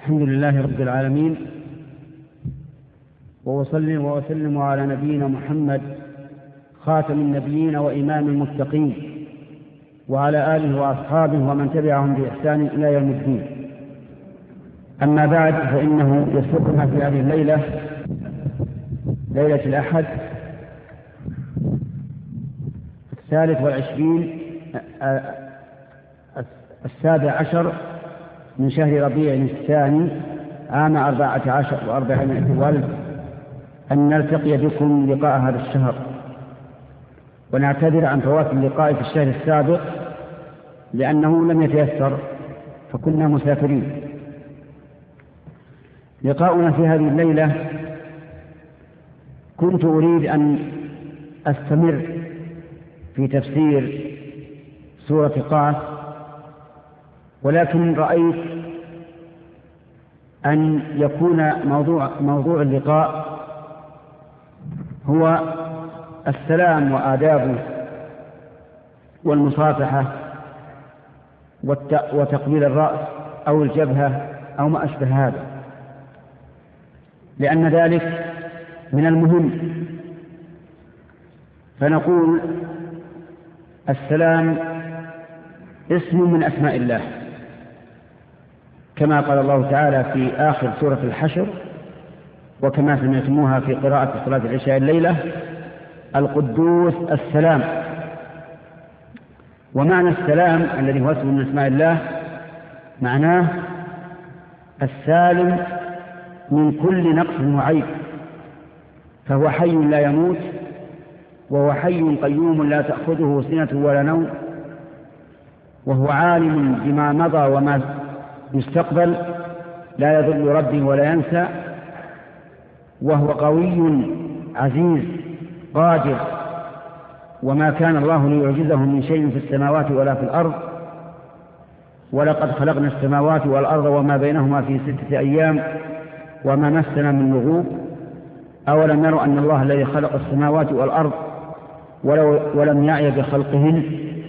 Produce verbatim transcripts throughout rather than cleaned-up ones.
الحمد لله رب العالمين، وأصلي وأسلم على نبينا محمد خاتم النبيين وإمام المتقين، وعلى آله وأصحابه ومن تبعهم بإحسان إلى يوم الدين. أما بعد، فإنه يسبقنا في هذه الليلة، ليلة الأحد الثالث والعشرين السابع عشر من شهر ربيع الثاني عام أربعة عشر وأربعمائة والف أن نلتقي بكم لقاء هذا الشهر، ونعتذر عن فوات اللقاء في الشهر السابق لأنه لم يتيسر فكنا مسافرين. لقاؤنا في هذه الليلة كنت أريد أن أستمر في تفسير سورة قاف، ولكن رأيت أن يكون موضوع, موضوع اللقاء هو السلام وآدابه والمصافحة وتقبيل الرأس أو الجبهة أو ما أشبه هذا، لأن ذلك من المهم. فنقول السلام اسم من أسماء الله، كما قال الله تعالى في آخر سورة الحشر، وكما سمعتموها في قراءة صلاة العشاء الليلة: القدوس السلام. ومعنى السلام الذي هو اسم من أسماء الله معناه السالم من كل نقص وعيب، فهو حي لا يموت، وهو حي قيوم لا تأخذه سنة ولا نوم، وهو عالم بما مضى وما يستقبل، لا يضل ربي ولا ينسى، وهو قوي عزيز قادر، وما كان الله ليعجزه من شيء في السماوات ولا في الأرض، ولقد خلقنا السماوات والأرض وما بينهما في ستة أيام وما مسنا من لغوب، أولم يروا أن الله الذي خلق السماوات والأرض ولم يعي بخلقهن.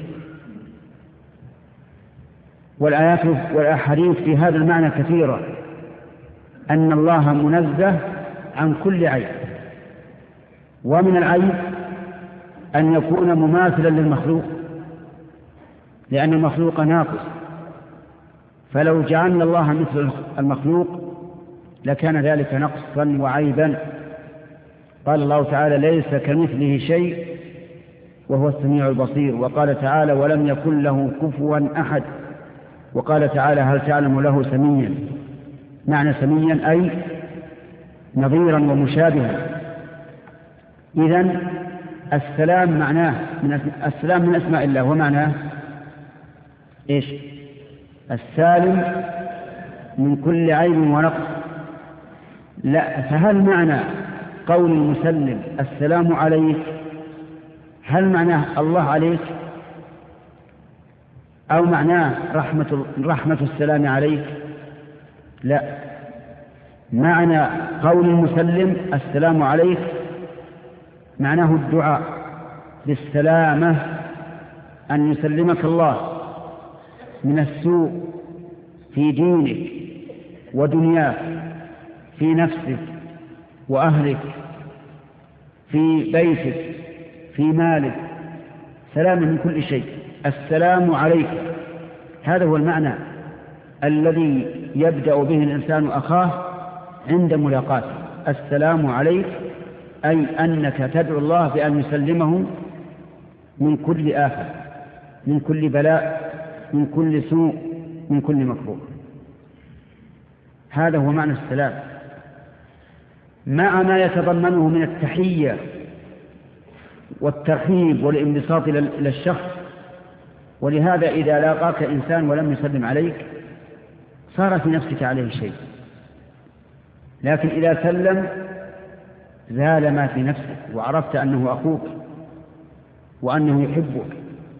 والآيات والأحاديث في هذا المعنى كثيرة، أن الله منزه عن كل عيب، ومن العيب أن يكون مماثلا للمخلوق، لأن المخلوق ناقص، فلو جعلنا الله مثل المخلوق لكان ذلك نقصا وعيبا. قال الله تعالى: ليس كمثله شيء وهو السميع البصير. وقال تعالى: ولم يكن له كفوا أحد. وقال تعالى: هل تعلم له سميا؟ معنى سميا أي نظيرا ومشابها. إذن السلام معناه من السلام من أسماء الله، ومعناه إيش؟ السالم من كل عيب ونقص. لا، فهل معنى قول المسلم السلام عليك، هل معناه الله عليك، أو معناه رحمة, رحمة السلام عليك؟ لا، معنى قول المسلم السلام عليك معناه الدعاء بالسلامة، أن يسلمك الله من السوء في دينك ودنياك، في نفسك وأهلك، في بيتك، في مالك، سلام من كل شيء. السلام عليك، هذا هو المعنى الذي يبدأ به الإنسان أخاه عند ملاقاته. السلام عليك أي أنك تدعو الله بأن يسلمه من كل آفة، من كل بلاء، من كل سوء، من كل مكروه. هذا هو معنى السلام، مع ما يتضمنه من التحية والترحيب والانبساط إلى الشخص. ولهذا إذا لاقاك إنسان ولم يسلم عليك صار في نفسك عليه شيء، لكن إذا سلم زال ما في نفسك، وعرفت أنه أخوك وأنه يحبك.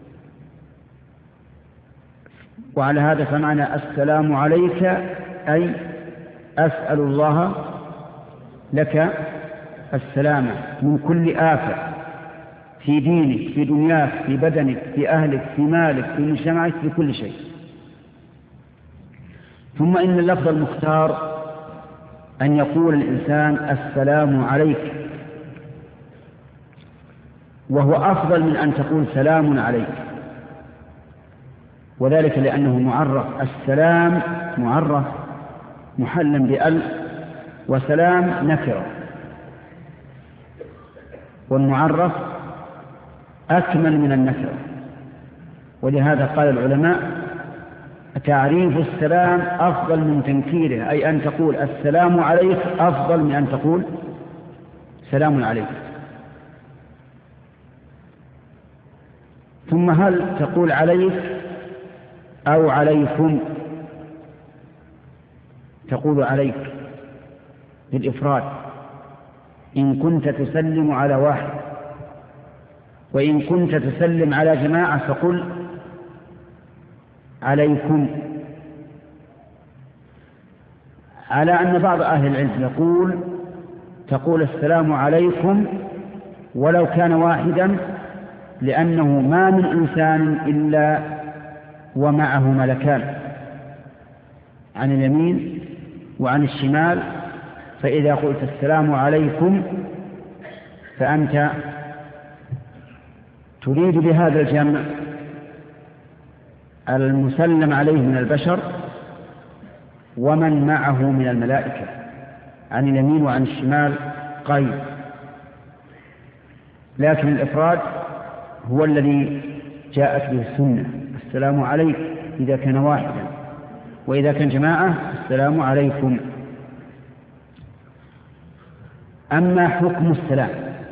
وعلى هذا فمعنى السلام عليك أي أسأل الله لك السلامة من كل آفة، في دينك، في دنياك، في بدنك، في أهلك، في مالك، في مجتمعك، في كل شيء. ثم إن اللفظ المختار أن يقول الإنسان السلام عليك، وهو أفضل من أن تقول سلام عليك، وذلك لأنه معرف. السلام معرف محلا بأل، وسلام نكرة، والمعرف أكمل من النكرة. ولهذا قال العلماء تعريف السلام أفضل من تنكيره، أي أن تقول السلام عليك أفضل من أن تقول سلام عليك. ثم هل تقول عليك أو عليكم؟ تقول عليك بالإفراد إن كنت تسلم على واحد، وإن كنت تسلم على جماعة فقل عليكم. على أن بعض أهل العلم يقول تقول السلام عليكم ولو كان واحدا، لأنه ما من إنسان إلا ومعه ملكان عن اليمين وعن الشمال، فإذا قلت السلام عليكم فأنت تريد بهذا الجمع المسلم عليه من البشر ومن معه من الملائكة عن اليمين وعن الشمال قيد. لكن الإفراد هو الذي جاءت به السنة، السلام عليك إذا كان واحدا، وإذا كان جماعة السلام عليكم. أما حكم السلام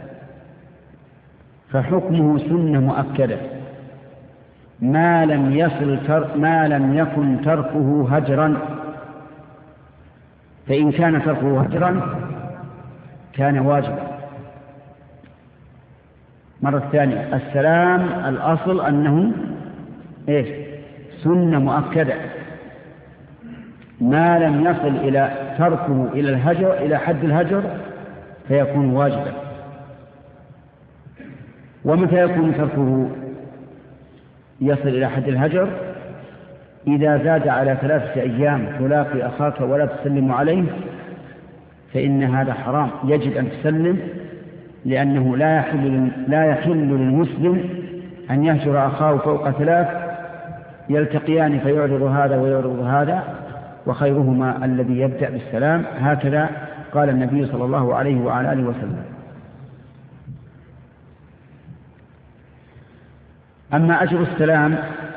فحكمه سنة مؤكدة ما لم يصل تر... ما لم يكن تركه هجرا، فإن كان تركه هجرا كان واجبا. مرة ثانية، السلام الأصل أنه إيش؟ سنة مؤكدة ما لم يصل إلى تركه إلى الهجر إلى حد الهجر فيكون واجبا. ومتى يكون تركه يصل إلى حد الهجر؟ إذا زاد على ثلاثة أيام تلاقي أخاك ولا تسلم عليه فإن هذا حرام، يجب أن تسلم، لأنه لا يحل لا يحل للمسلم أن يهجر أخاه فوق ثلاث يلتقيان فيعرض هذا ويعرض هذا، وخيرهما الذي يبدأ بالسلام. هكذا قال النبي صلى الله عليه وعلى آله وسلم. أما أجر السلام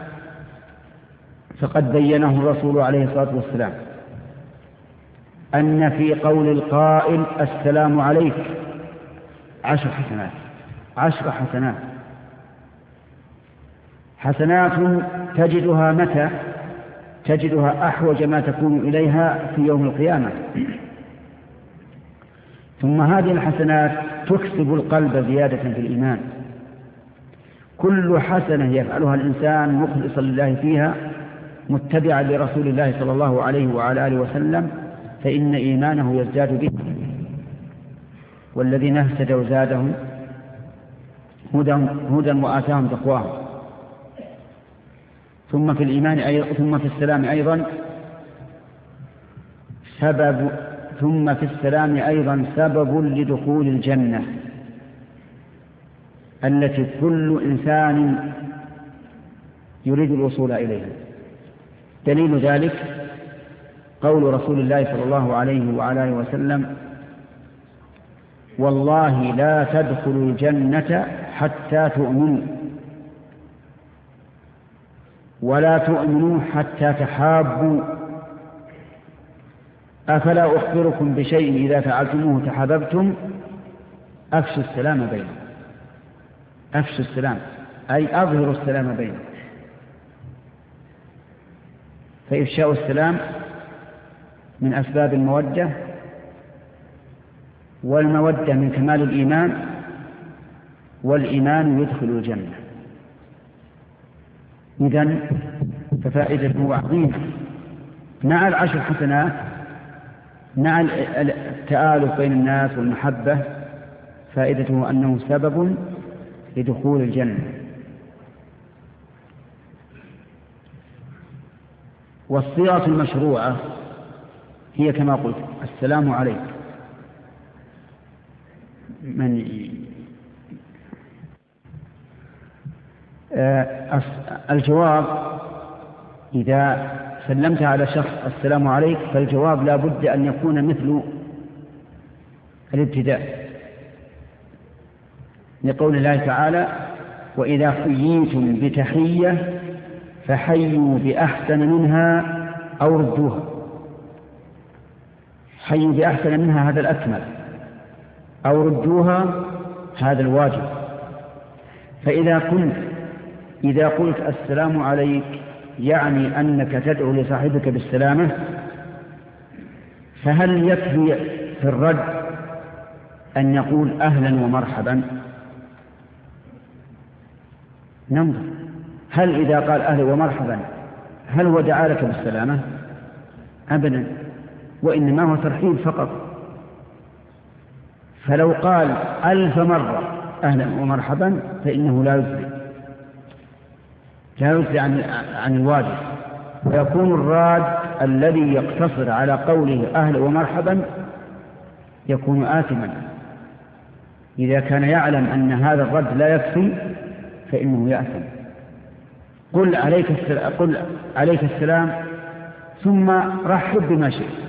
فقد بينه الرسول عليه الصلاة والسلام أن في قول القائل السلام عليك عشر حسنات، عشر حسنات. حسنات تجدها متى؟ تجدها أحوج ما تكون إليها في يوم القيامة. ثم هذه الحسنات تكسب القلب زيادة في الإيمان. كل حسنة يفعلها الإنسان مخلصا لله فيها متبعا لرسول الله صلى الله عليه وعلى آله وسلم فإن إيمانه يزداد به. والذين اهتدوا زادهم هدى هدى وآتاهم تقواهم. ثم في الإيمان أيضا ثم في السلام أيضا سبب ثم في السلام أيضا سبب لدخول الجنة التي كل إنسان يريد الوصول إليها. دليل ذلك قول رسول الله صلى الله عليه وعلى آله وسلم: والله لا تدخلوا الجنة حتى تؤمنوا، ولا تؤمنوا حتى تحابوا، أفلا أخبركم بشيء إذا فعلتموه تحاببتم؟ أفشوا السلام بينكم. أفشوا السلام أي أظهروا السلام بينكم. فإفشاء السلام من أسباب المودة، والمودة من كمال الإيمان، والإيمان يدخل الجنة. إذن ففائدته عظيمة مع العشر حسنات، مع التآلف بين الناس والمحبة، فائدته أنه سبب لدخول الجنة. والصيغة المشروعة هي كما قلت السلام عليك. من آه الجواب إذا سلمت على شخص السلام عليك فالجواب لا بد أن يكون مثل الابتداء، لقول الله تعالى: وإذا حييتم بتحية فحيوا بأحسن منها أو ردوها. حيوا بأحسن منها هذا الأكمل، أو ردوها هذا الواجب. فإذا كنت إذا قلت السلام عليك يعني أنك تدعو لصاحبك بالسلامة، فهل يكفي في الرد أن يقول أهلا ومرحبا؟ ننظر، هل إذا قال أهلا ومرحبا هل هو دعا لك بالسلامة؟ أبدا، وإنما هو ترحيب فقط. فلو قال ألف مرة أهلا ومرحبا فإنه لا يجزي لا يجزي عن, عن الواجب، ويكون الراد الذي يقتصر على قوله أهلا ومرحبا يكون آثما. إذا كان يعلم أن هذا الرد لا يكفي فإنه يأثم. قل عليك السلام, قل عليك السلام ثم رحب بما شئت.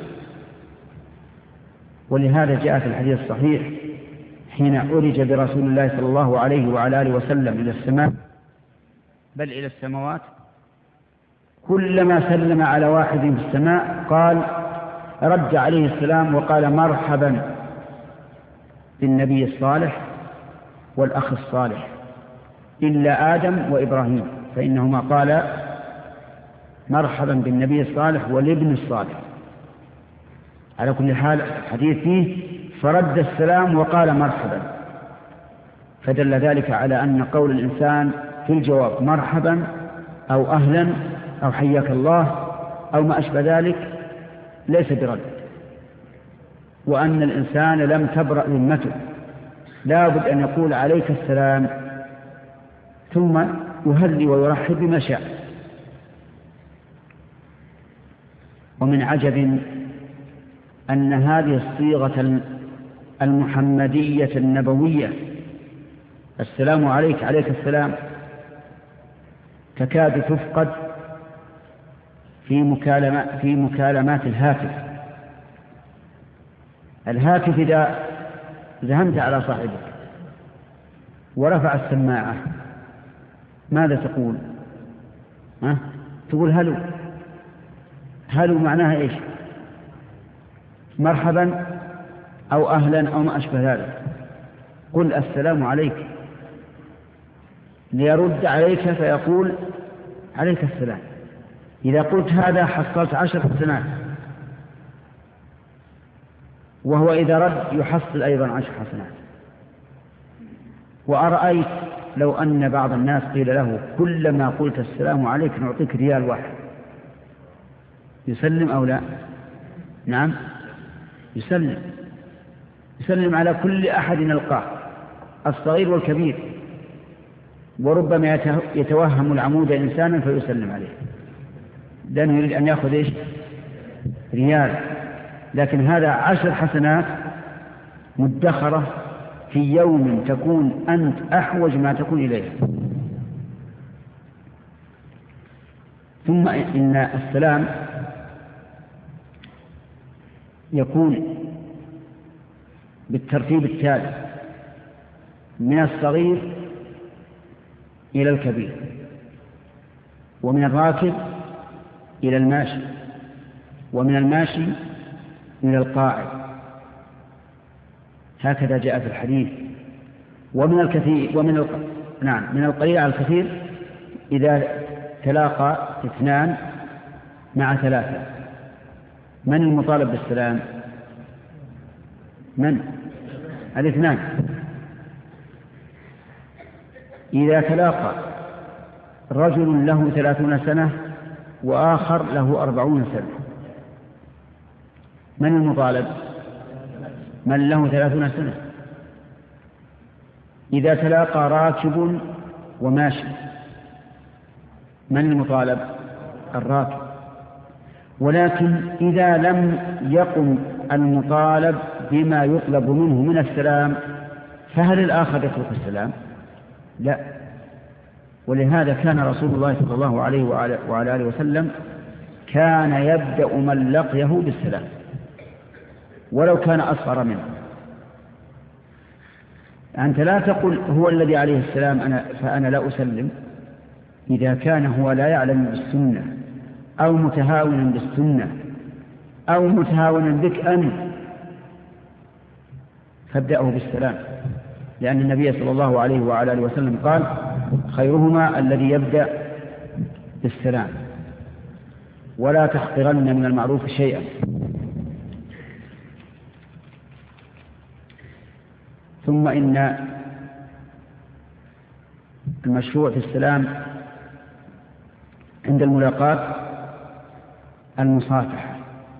ولهذا جاء في الحديث الصحيح حين أرج برسول الله صلى الله عليه وعلى آله وسلم إلى السماء، بل إلى السماوات، كلما سلم على واحد في السماء قال رد عليه السلام وقال مرحبا بالنبي الصالح والأخ الصالح، إلا آدم وإبراهيم فإنهما قال مرحبا بالنبي الصالح والابن الصالح. على كل حال الحديث فيه فرد السلام وقال مرحبا، فدل ذلك على أن قول الإنسان في الجواب مرحبا أو أهلا أو حياك الله أو ما أشبه ذلك ليس برد، وأن الإنسان لم تبرأ ذمته، لا بد أن يقول عليك السلام ثم يهلي ويرحب بما شاء. ومن عجب أن هذه الصيغة المحمدية النبوية السلام عليك عليك السلام تكاد تفقد في مكالمات في مكالمات الهاتف. الهاتف إذا زهمت على صاحبك ورفع السماعة ماذا تقول؟ ها؟ تقول هلو. هلو معناها إيش؟ مرحبا أو أهلا أو ما أشبه ذلك. قل السلام عليك ليرد عليك فيقول عليك السلام. إذا قلت هذا حصلت عشر حسنات، وهو إذا رد يحصل أيضا عشر حسنات. وأرأيت لو أن بعض الناس قيل له كلما قلت السلام عليك نعطيك ريال واحد، يسلم أو لا؟ نعم يسلم. يسلم على كل أحد نلقاه الصغير والكبير، وربما يتوهم العمود إنسانا فيسلم عليه لأنه يريد أن يأخذ إيش؟ ريال. لكن هذا عشر حسنات مدخرة في يوم تكون أنت أحوج ما تكون إليه. ثم إن السلام يكون بالترتيب التالي: من الصغير إلى الكبير، ومن الراكب إلى الماشي، ومن الماشي إلى القاعد، هكذا جاء في الحديث. ومن الكثير ومن الق... نعم من القليل على الكثير إذا تلاقى اثنان مع ثلاثة. من المطالب بالسلام؟ من؟ الاثنان. إذا تلاقى رجل له ثلاثون سنة وآخر له أربعون سنة، من المطالب؟ من له ثلاثون سنة. إذا تلاقى راكب وماشي، من المطالب؟ الراكب. ولكن إذا لم يقم المطالب بما يطلب منه من السلام فهل الآخر يترك السلام؟ لا. ولهذا كان رسول الله صلى الله عليه وعلى آله وسلم كان يبدأ من لقيه بالسلام ولو كان أصغر منه. أنت لا تقل هو الذي عليه السلام أنا فأنا لا أسلم إذا كان هو لا يعلم بالسنة أو متهاونا بالسنة أو متهاونا بك أنت فابدأه بالسلام، لأن النبي صلى الله عليه وعلى آله وسلم قال خيرهما الذي يبدأ بالسلام. ولا تحقرن من المعروف شيئا. ثم إن المشروع في السلام عند الملاقاة المصافحة،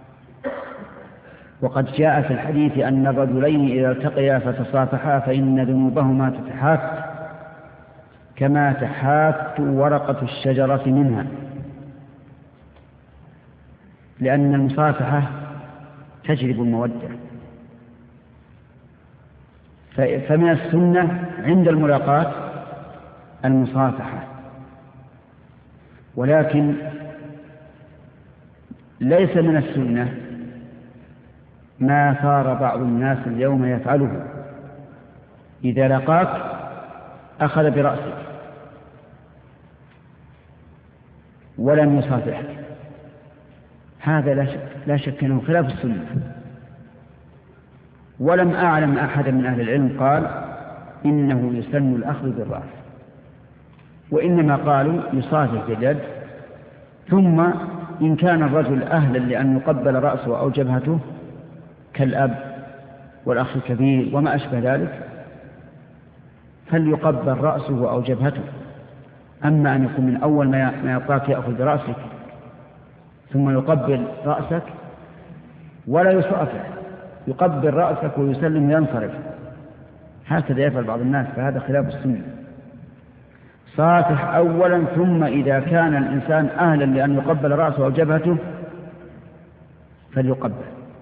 وقد جاء في الحديث أن الرجلين إذا التقيا فتصافحا فإن ذنوبهما تتحات كما تحات ورقة الشجرة منها، لأن المصافحة تجلب المودة. فمن السنة عند الملاقاة المصافحة، ولكن ليس من السنة ما صار بعض الناس اليوم يفعله، إذا لقاك أخذ برأسك ولم يصافحك، هذا لا شك, لا شك أنه خلاف السنة. ولم أعلم أحدا من أهل العلم قال إنه يسن الأخذ بالرأس، وإنما قالوا يصافح باليد، ثم إن كان الرجل أهلا لأن يقبل رأسه أو جبهته كالأب والأخ الكبير وما أشبه ذلك فليقبل رأسه أو جبهته. أما أن يكون من أول ما يطاك يأخذ برأسك ثم يقبل رأسك ولا يصافح، يقبل رأسك ويسلم وينصرف، هكذا يفعل بعض الناس، فهذا خلاف السنة. صافح أولا، ثم إذا كان الإنسان أهلا لأن يقبل رأسه أو جبهته فليقبل.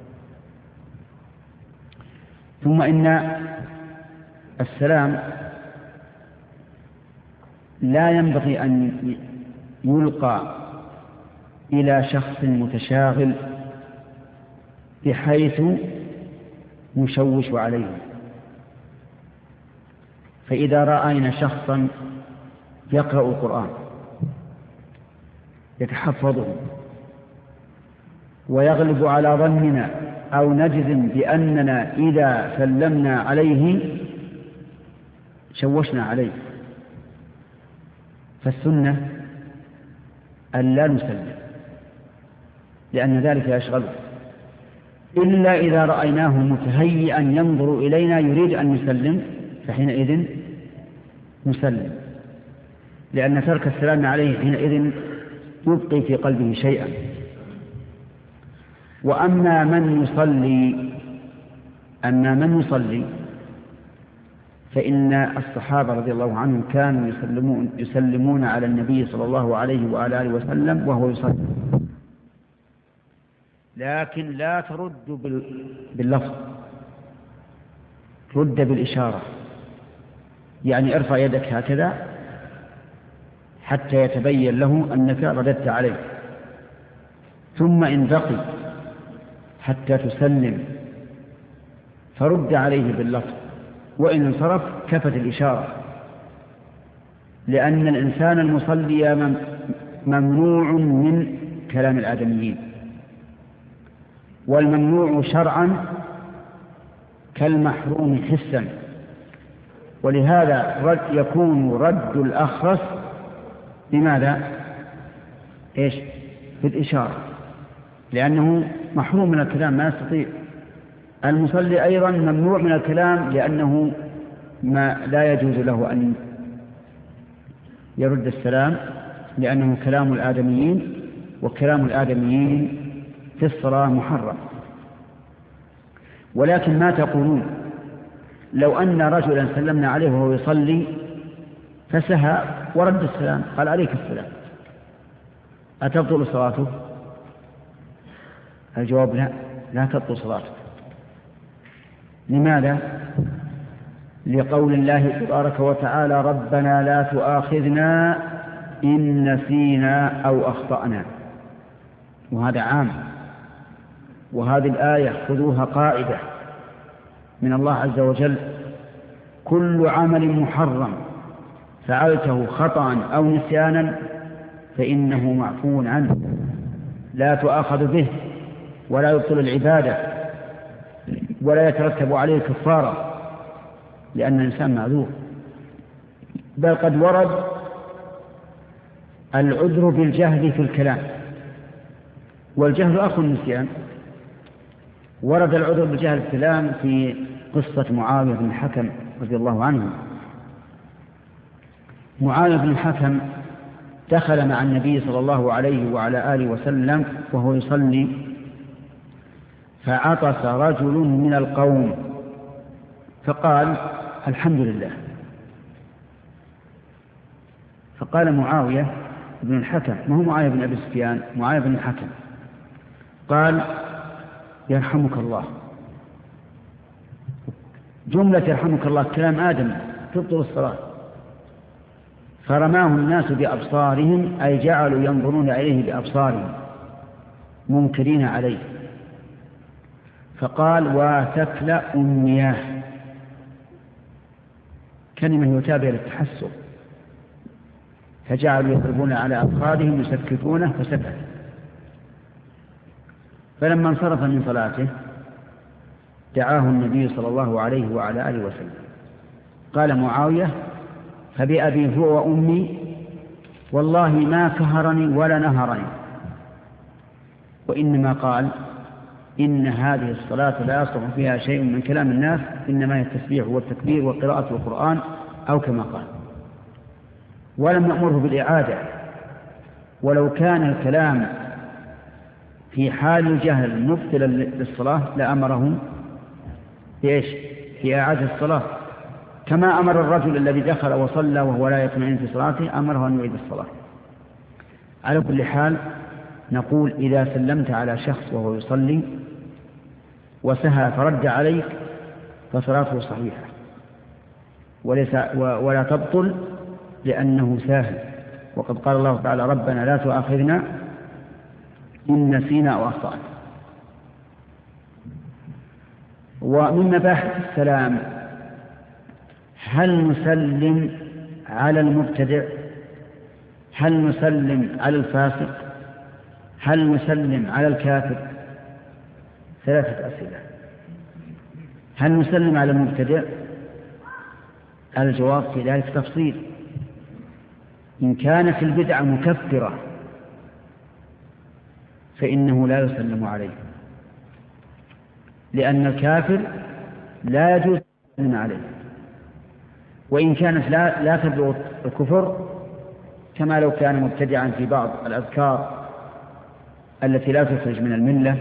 ثم إن السلام لا ينبغي أن يلقى إلى شخص متشاغل بحيث يشوش عليه. فإذا رأينا شخصا يقرأ القرآن يتحفظه ويغلب على ظننا أو نجزم بأننا إذا سلمنا عليه شوشنا عليه، فالسنة أن لا نسلم لأن ذلك يشغله، إلا إذا رأيناه متهيئا ينظر إلينا يريد أن يسلم فحينئذ نسلم، لأن ترك السلام عليه حينئذ يبقي في قلبه شيئا. وأما من يصلي أما من يصلي فإن الصحابة رضي الله عنهم كانوا يسلمون, يسلمون على النبي صلى الله عليه وعلى آله وسلم وهو يصلي، لكن لا ترد باللفظ، رد بالإشارة، يعني ارفع يدك هكذا حتى يتبين له أنك رددت عليه، ثم إن بقي حتى تسلم فرد عليه باللفظ، وإن انصرف كفت الإشارة، لأن الإنسان المصلي ممنوع من كلام الآدميين، والممنوع شرعا كالمحروم حسا، ولهذا رد يكون رد الأخرس بماذا؟ إيش؟ بالإشارة، لأنه محروم من الكلام ما يستطيع. المصلي أيضا ممنوع من الكلام لأنه ما لا يجوز له أن يرد السلام، لأنه كلام الآدميين، وكلام الآدميين في الصلاة محرم. ولكن ما تقولون لو أن رجلا سلمنا عليه وهو يصلي فسهى ورد السلام قال عليك السلام، أتبطل صلاته؟ الجواب لا، لا تبطل صلاتك. لماذا؟ لقول الله تبارك وتعالى ربنا لا تؤاخذنا إن نسينا أو أخطأنا، وهذا عام. وهذه الآية خذوها قاعدة من الله عز وجل: كل عمل محرم فعلته خطأ أو نسيانا فإنه معفو عنه، لا تؤاخذ به ولا يبطل العبادة ولا يترتب عليه كفارة، لأن الإنسان معذور. بل قد ورد العذر بالجهل في الكلام، والجهل أخو النسيان. ورد العذر بالجهل في الكلام في قصة معاوية بن الحكم رضي الله عنه. معاوية بن الحكم دخل مع النبي صلى الله عليه وعلى آله وسلم وهو يصلي، فعطس رجل من القوم فقال الحمد لله. فقال معاوية بن الحكم، ما هو معاوية بن أبي سفيان، معاوية بن الحكم، قال يرحمك الله. جملة يرحمك الله كلام آدم تبطل الصلاة. فرماه الناس بأبصارهم، أي جعلوا ينظرون إليه بأبصارهم منكرين عليه. فقال واتكل أمياه، كلمة يتابع للتحسر، فجعلوا يضربون على أفخاذهم يسكتونه فسكت. فلما انصرف من صلاته دعاه النبي صلى الله عليه وعلى آله وسلم. قال معاوية فبأبي هو وأمي والله ما كهرني ولا نهرني، وإنما قال إن هذه الصلاة لا يصلح فيها شيء من كلام الناس، إنما هي التسبيح والتكبير وقراءة القرآن أو كما قال. ولم نأمره بالإعادة، ولو كان الكلام في حال الجهل مبطلا للصلاة لأمرهم بإيش؟ في إعادة الصلاة، كما أمر الرجل الذي دخل وصلى وهو لا يطمئن في صلاته أمره أن يعيد الصلاة. على كل حال نقول إذا سلمت على شخص وهو يصلي وسهى فرد عليك فصلاته صحيحة وليس ولا تبطل لأنه ساهل. وقد قال الله تعالى ربنا لا تؤاخذنا إن نسينا أو أخطأنا. ومن مباحث السلام هل نسلم على المبتدع؟ هل نسلم على الفاسق؟ هل نسلم على الكافر؟ ثلاثة أسئلة. هل نسلم على المبتدع؟ الجواب في ذلك تفصيل. إن كانت البدعة مكفرة فإنه لا يسلم عليه، لأن الكافر لا يجوز السلام عليه. وإن كانت لا, لا تبلغ الكفر، كما لو كان مبتدعا في بعض الأذكار التي لا تخرج من الملة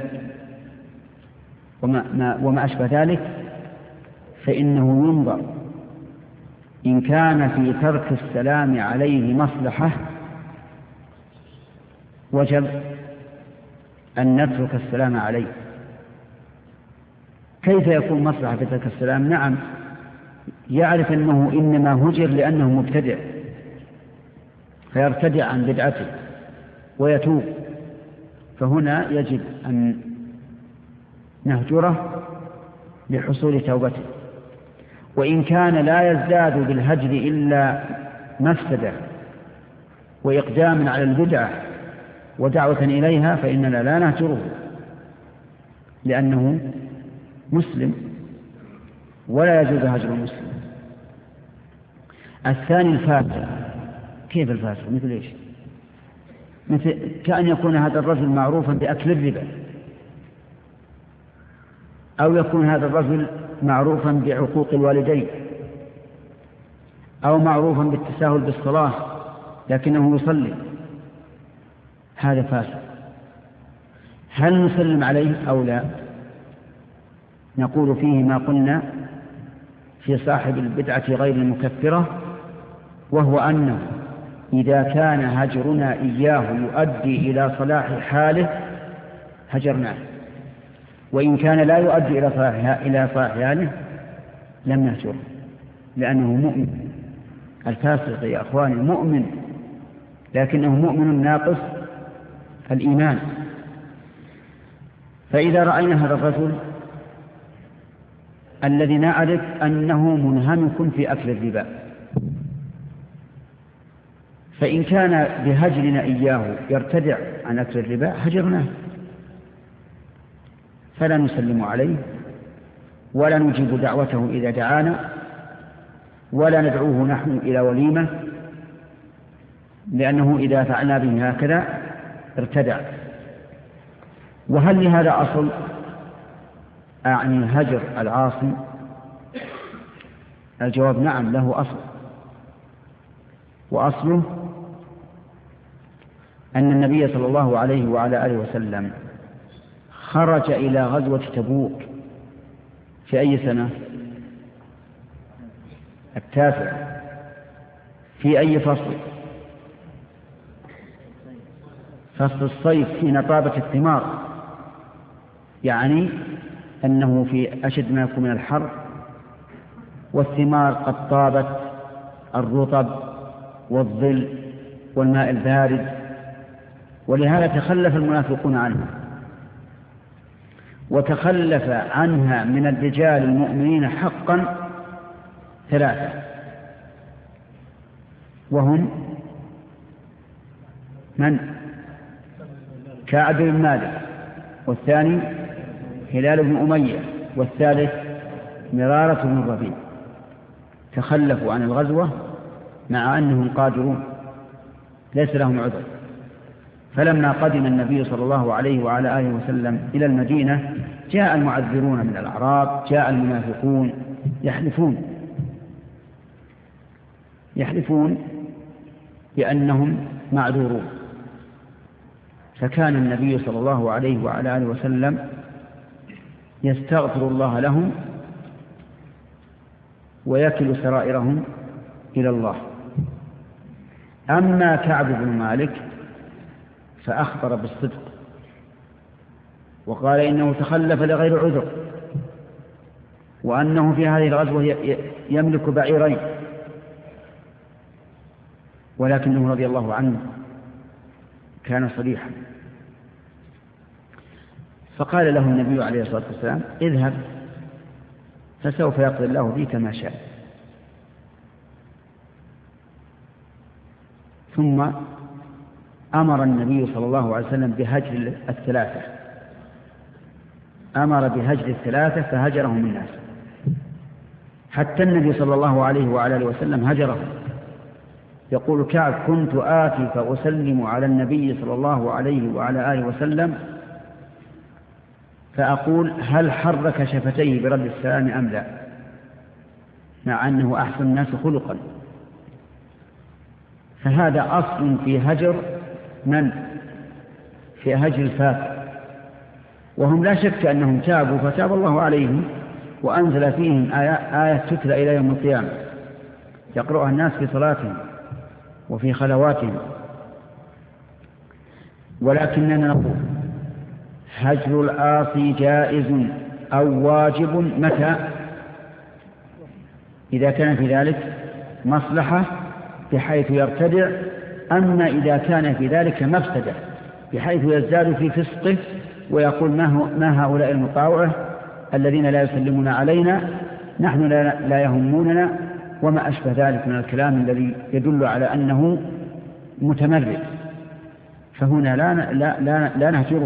وما, ما وما أشبه ذلك، فإنه ينظر إن كان في ترك السلام عليه مصلحة وجب أن نترك السلام عليه. كيف يكون مصلحة في ترك السلام؟ نعم، يعرف أنه إنما هجر لأنه مبتدع فيرتدع عن بدعته ويتوب، فهنا يجب أن نهجره لحصول توبته. وإن كان لا يزداد بالهجر إلا مفسدة وإقداما على البدعة ودعوة إليها فإننا لا نهجره، لأنه مسلم ولا يجوز هجر المسلم. الثاني الفاسق. كيف الفاسق؟ مثل إيش؟ مثل كأن يكون هذا الرجل معروفا بأكل الربا، أو يكون هذا الرجل معروفا بعقوق الوالدين، أو معروفا بالتساهل بالصلاة لكنه يصلي، هذا فاسق. هل نسلم عليه أو لا؟ نقول فيه ما قلنا في صاحب البدعة غير المكفرة، وهو أنه إذا كان هجرنا إياه يؤدي إلى صلاح حاله هجرناه وإن كان لا يؤدي إلى صلاح إلى صلاح حاله لم نهجره، لأنه مؤمن. الفاسق يا أخواني مؤمن، لكنه مؤمن ناقص الإيمان. فإذا رأينا هذا الرجل الذي نعرف أنه منهمك في أكل الربا، فإن كان بهجرنا إياه يرتدع عن أكل الربا هجرناه، فلا نسلم عليه ولا نجيب دعوته إذا دعانا ولا ندعوه نحن إلى وليمة، لأنه إذا فعلنا به هكذا ارتدع. وهل لهذا أصل؟ أعني هجر العاصي؟ الجواب نعم، له أصل، وأصله أن النبي صلى الله عليه وعلى آله وسلم خرج إلى غزوة تبوك في أي سنة؟ التاسع. في أي فصل؟ فصل الصيف حين طابت الثمار، يعني أنه في أشد ما يكون من الحر والثمار قد طابت، الرطب والظل والماء البارد، ولهذا تخلف المنافقون عنها، وتخلف عنها من الرجال المؤمنين حقا ثلاثة، وهم من؟ كعب بن مالك، والثاني هلال بن أمية، والثالث مرارة بن الربيع. تخلفوا عن الغزوة مع أنهم قادرون، ليس لهم عذر. فلما قدم النبي صلى الله عليه وعلى آله وسلم إلى المدينة جاء المعذرون من الأعراب، جاء المنافقون يحلفون يحلفون بأنهم معذورون. فكان النبي صلى الله عليه وعلى آله وسلم يستغفر الله لهم ويكل سرائرهم إلى الله. أما كعب بن مالك فأخبر بالصدق وقال إنه تخلف لغير عذر، وأنه في هذه الغزوة يملك بعيرين، ولكنه رضي الله عنه كان صريحا. فقال له النبي عليه الصلاة والسلام اذهب فسوف يقضي الله بك ما شاء. ثم أمر النبي صلى الله عليه وسلم بهجر الثلاثة، أمر بهجر الثلاثة فهجرهم الناس، حتى النبي صلى الله عليه وعلى آله وسلم هجرهم. يقول كعب كنت آتي فأسلم على النبي صلى الله عليه وعلى آله وسلم فأقول هل حرك شفتيه برد السلام أم لا، مع أنه أحسن الناس خلقا. فهذا أصل في هجر من؟ في هجر الفاسق. وهم لا شك أنهم تابوا فتاب الله عليهم وأنزل فيهم آية تتلى إلى يوم القيامة يقرأها الناس في صلاتهم وفي خلواتهم. ولكننا نقول هجر العاصي جائز أو واجب متى؟ إذا كان في ذلك مصلحة بحيث يرتدع، أما إذا كان في ذلك مفسدة بحيث يزداد في فسقه ويقول ما, هو ما هؤلاء المطاوعة الذين لا يسلمون علينا، نحن لا, لا يهموننا، وما أشبه ذلك من الكلام الذي يدل على أنه متمرد. فهنا لا, لا, لا, لا نهجره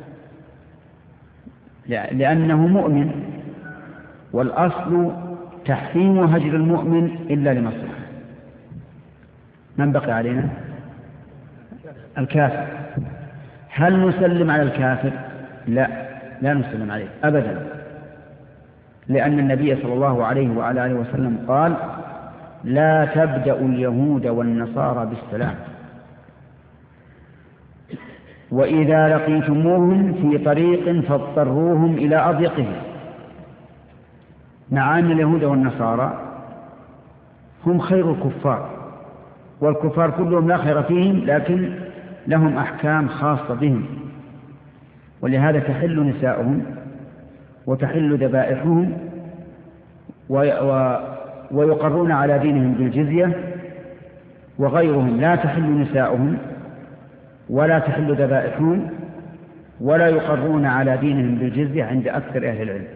لأنه مؤمن، والأصل تحريم هجر المؤمن إلا لمصلحة. من بقي علينا؟ الكافر. هل نسلم على الكافر؟ لا، لا نسلم عليه أبدا، لأن النبي صلى الله عليه وعلى آله وسلم قال لا تبدأ اليهود والنصارى بالسلام، وإذا لقيتموهم في طريق فاضطروهم إلى أضيقه. مع أن اليهود والنصارى هم خير الكفار، والكفار كلهم لا خير فيهم، لكن لهم أحكام خاصة بهم، ولهذا تحل نساؤهم وتحل ذبائحهم ويقرون على دينهم بالجزية، وغيرهم لا تحل نساؤهم ولا تحل ذبائحهم ولا يقرون على دينهم بالجزية عند أكثر أهل العلم.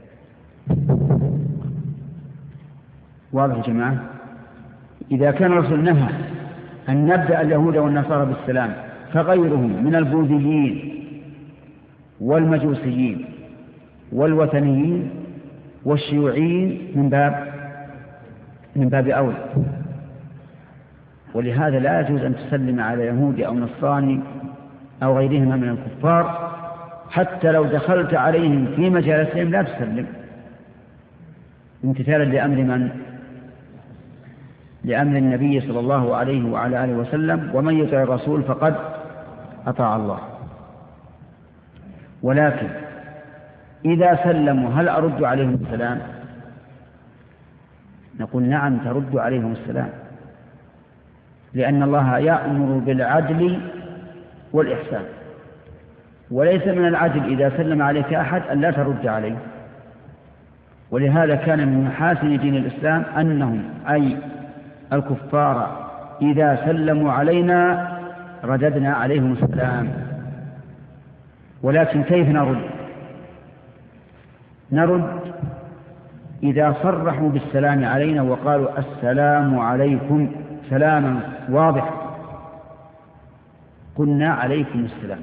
واضح يا جماعة؟ إذا كان الرسول نهى أن نبدأ اليهود والنصارى بالسلام، فغيرهم من البوذيين والمجوسيين والوثنيين والشيوعيين من باب من باب أولى. ولهذا لا يجوز أن تسلم على يهودي أو نصراني أو غيرهما من الكفار، حتى لو دخلت عليهم في مجالسهم لا تسلم، امتثالا لأمر من؟ لأمر النبي صلى الله عليه وعلى آله وسلم: ومن يطع الرسول فقد أطاع الله. ولكن إذا سلموا هل أرد عليهم السلام؟ نقول نعم، ترد عليهم السلام، لأن الله يأمر بالعدل والإحسان، وليس من العدل إذا سلم عليك أحد أن لا ترد عليه. ولهذا كان من محاسن دين الإسلام أنهم أي الكفار إذا سلموا علينا رددنا عليهم السلام. ولكن كيف نرد؟ نرد إذا صرحوا بالسلام علينا وقالوا السلام عليكم سلاما واضح، قلنا عليكم السلام.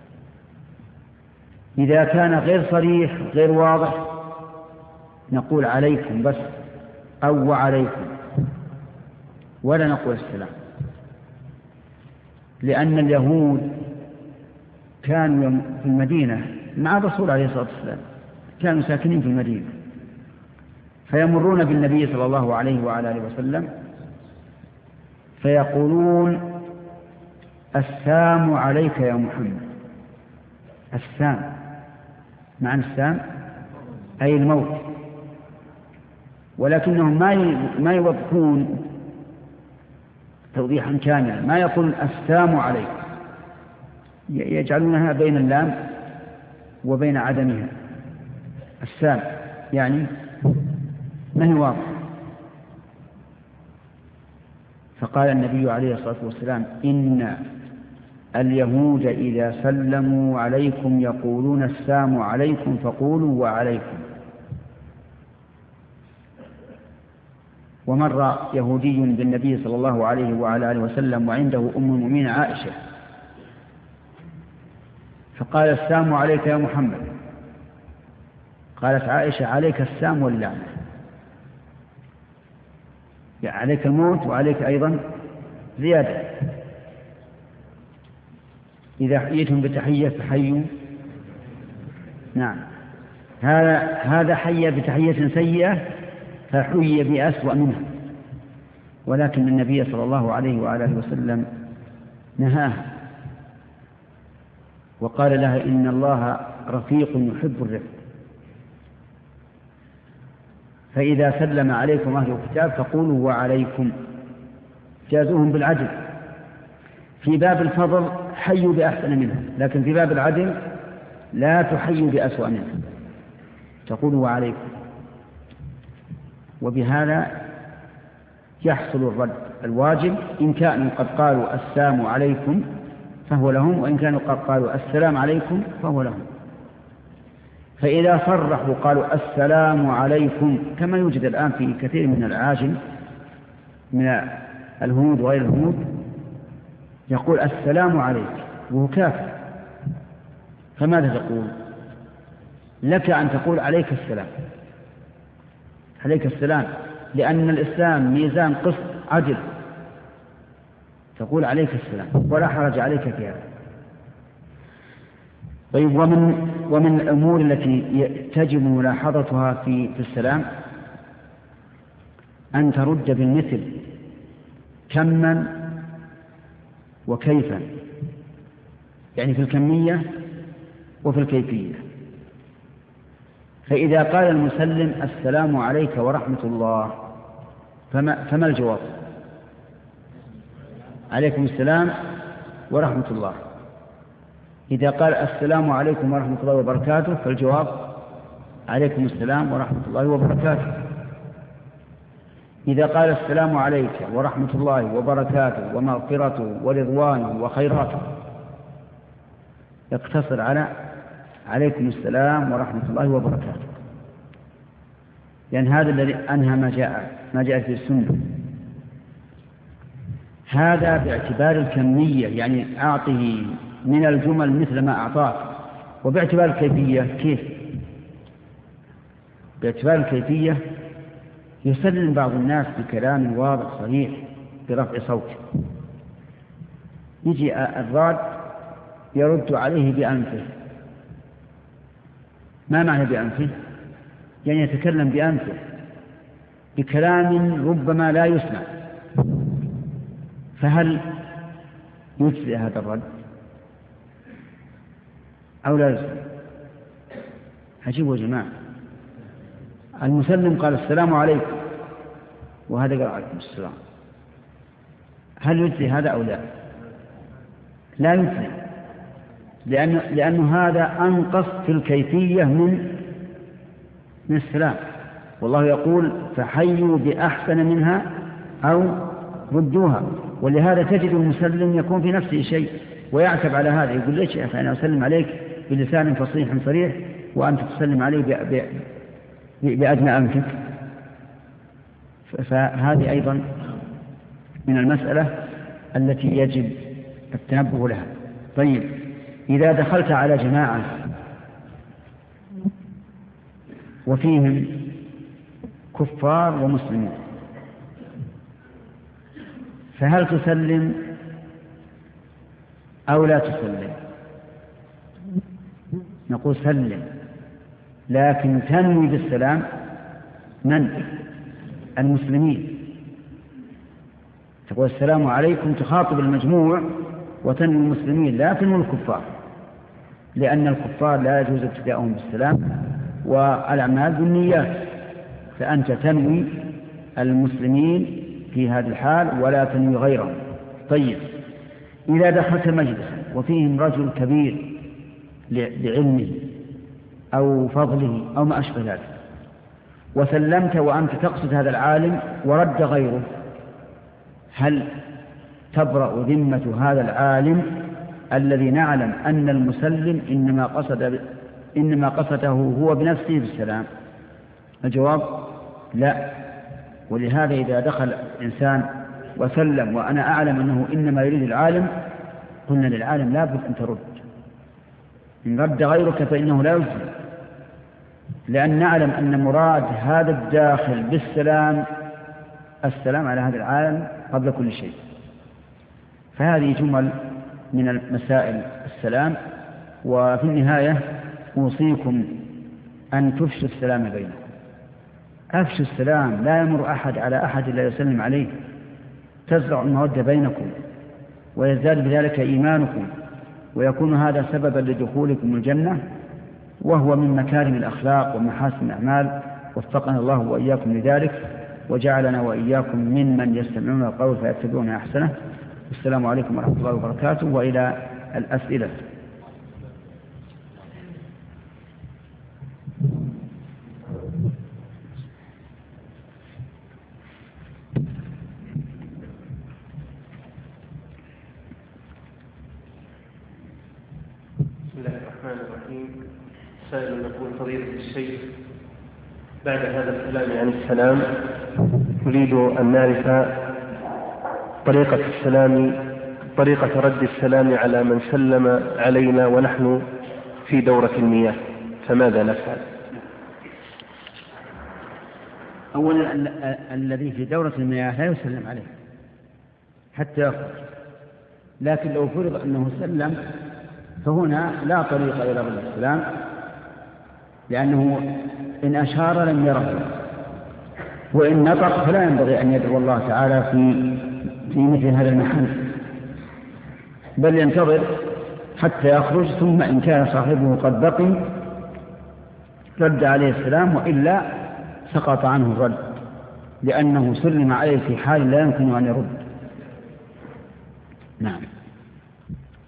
إذا كان غير صريح غير واضح نقول عليكم بس أو وعليكم، ولا نقول السلام. لأن اليهود كانوا في المدينة مع الرسول عليه الصلاة والسلام، كانوا ساكنين في المدينة، فيمرون بالنبي صلى الله عليه وعلى آله وسلم فيقولون السلام عليك يا محمد. السام معنى السام أي الموت، ولكنهم ما ما يوضحون توضيحا كاملا، ما يقول السلام عليك، يجعلونها بين اللام وبين عدمها. السام يعني ما هي واضح. فقال النبي عليه الصلاة والسلام إن اليهود إذا سلموا عليكم يقولون السلام عليكم فقولوا وعليكم. ومر يهودي بالنبي صلى الله عليه وعلى آله وسلم وعنده أم المؤمنين عائشة، فقال السلام عليك يا محمد، قالت عائشة عليك السلام واللعنة، يعني عليك الموت وعليك أيضا زيادة. إذا حييتم بتحية فحيوا، نعم، هذا هذا حي بتحية سيئة فحيي بأسوأ منها. ولكن النبي صلى الله عليه وعلى آله وسلم نهاها وقال لها إن الله رفيق يحب الرفق، فإذا سلم عليكم أهل الكتاب فقولوا وعليكم، جازوهم بالعدل. في باب الفضل حيوا بأحسن منها، لكن في باب العدل لا تحيوا بأسوأ منها، تقولوا وعليكم. وبهذا يحصل الرد الواجب إن كانوا قد قالوا السلام عليكم فهو لهم، وإن كانوا قد قالوا السلام عليكم فهو لهم. فإذا صرحوا قالوا السلام عليكم، كما يوجد الآن في كثير من الأعاجم من الهنود وغير الهنود، يقول السلام عليك وهو كافر، فماذا تقول؟ لك أن تقول عليك السلام، عليك السلام، لأن الإسلام ميزان قسط عدل، تقول عليك السلام ولا حرج عليك في هذا. طيب، ومن ومن الأمور التي تجب ملاحظتها في في السلام أن ترد بالمثل كما وكيفا، يعني في الكمية وفي الكيفية. فإذا قال المسلم السلام عليك ورحمة الله فما, فما الجواب؟ عليكم السلام ورحمة الله. إذا قال السلام عليكم ورحمة الله وبركاته فالجواب عليكم السلام ورحمة الله وبركاته. إذا قال السلام عليك ورحمة الله وبركاته ومغفرته ورضوانه وخيراته يقتصر على عليكم السلام ورحمة الله وبركاته، لأن هذا الذي أنهى ما جاء ما جاء في السنة. هذا باعتبار الكمية، يعني أعطه من الجمل مثل ما أعطاك. وباعتبار الكيفية كيف؟ باعتبار الكيفية يسلم بعض الناس بكلام واضح صحيح برفع صوته، يجي الراد يرد عليه بأنفه. ما معنى بأنفه؟ يعني يتكلم بأنفه بكلام ربما لا يسمع، فهل يجزئ هذا الرد أو لا يجزئ؟ عجيب يا جماعة، المسلم قال السلام عليكم وهذا قال عليكم السلام، هل يجزئ هذا أو لا؟ لا يجزئ، لأن لأن هذا أنقص في الكيفية من من السلام. والله يقول فحيوا بأحسن منها أو ردوها. ولهذا تجد المسلم يكون في نفسه شيء ويعتب على هذا، يقول ليش يا أخي أنا أسلم عليك بلسان فصيح صريح وأنت تسلم علي بأدنى أنفك. فهذه أيضا من المسألة التي يجب التنبه لها. طيب، إذا دخلت على جماعة وفيهم كفار ومسلمين، فهل تسلم أو لا تسلم؟ نقول سلم، لكن تنوي بالسلام من؟ المسلمين. تقول السلام عليكم، تخاطب المجموع وتنوي المسلمين لا تنوي الكفار، لأن الكفار لا يجوز ابتداءهم بالسلام والأعمال بالنيات، فأنت تنوي المسلمين في هذا الحال ولا تنوي غيرهم. طيب، إذا دخلت مجلسا وفيهم رجل كبير لعلمه أو فضله أو ما أشبه ذلك، وسلمت وأنت تقصد هذا العالم ورد غيره، هل تبرأ ذمة هذا العالم الذي نعلم أن المسلم إنما قصد إنما قصده هو بنفسه بالسلام؟ الجواب لا. ولهذا إذا دخل إنسان وسلم وأنا أعلم أنه إنما يريد العالم، قلنا للعالم لا بد أن ترد، إن رد غيرك فإنه لا يجزي، لأن نعلم أن مراد هذا الداخل بالسلام السلام على هذا العالم قبل كل شيء. فهذه جمل من المسائل السلام. وفي النهاية أوصيكم أن تفشوا السلام بينكم. أفشوا السلام، لا يمر أحد على أحد إلا يسلم عليه، تزرع المودة بينكم ويزداد بذلك إيمانكم، ويكون هذا سببا لدخولكم الجنة، وهو من مكارم الأخلاق ومحاسن الأعمال. وفقنا الله وإياكم لذلك، وجعلنا وإياكم ممن يستمعون القول فيتبعون أحسنه. السلام عليكم ورحمة الله وبركاته. وإلى الأسئلة. بسم الله الرحمن الرحيم. سائل يقول: فضيلة الشيخ، بعد هذا الكلام عن السلام نريد أن نعرف طريقة السلام طريقة رد السلام على من سلم علينا ونحن في دورة المياه، فماذا نفعل؟ أولا الذي في دورة المياه لا يسلم عليه حتى يخرج، لكن لو فرض أنه سلم فهنا لا طريق إلى رد السلام، لأنه إن أشار لم يره، وإن نطق فلا ينبغي أن يدعو الله تعالى في في مثل هذا المحل، بل ينتظر حتى يخرج، ثم إن كان صاحبه قد بقي رد عليه السلام، وإلا سقط عنه الرد، لأنه سلم عليه في حال لا يمكن أن يرد. نعم.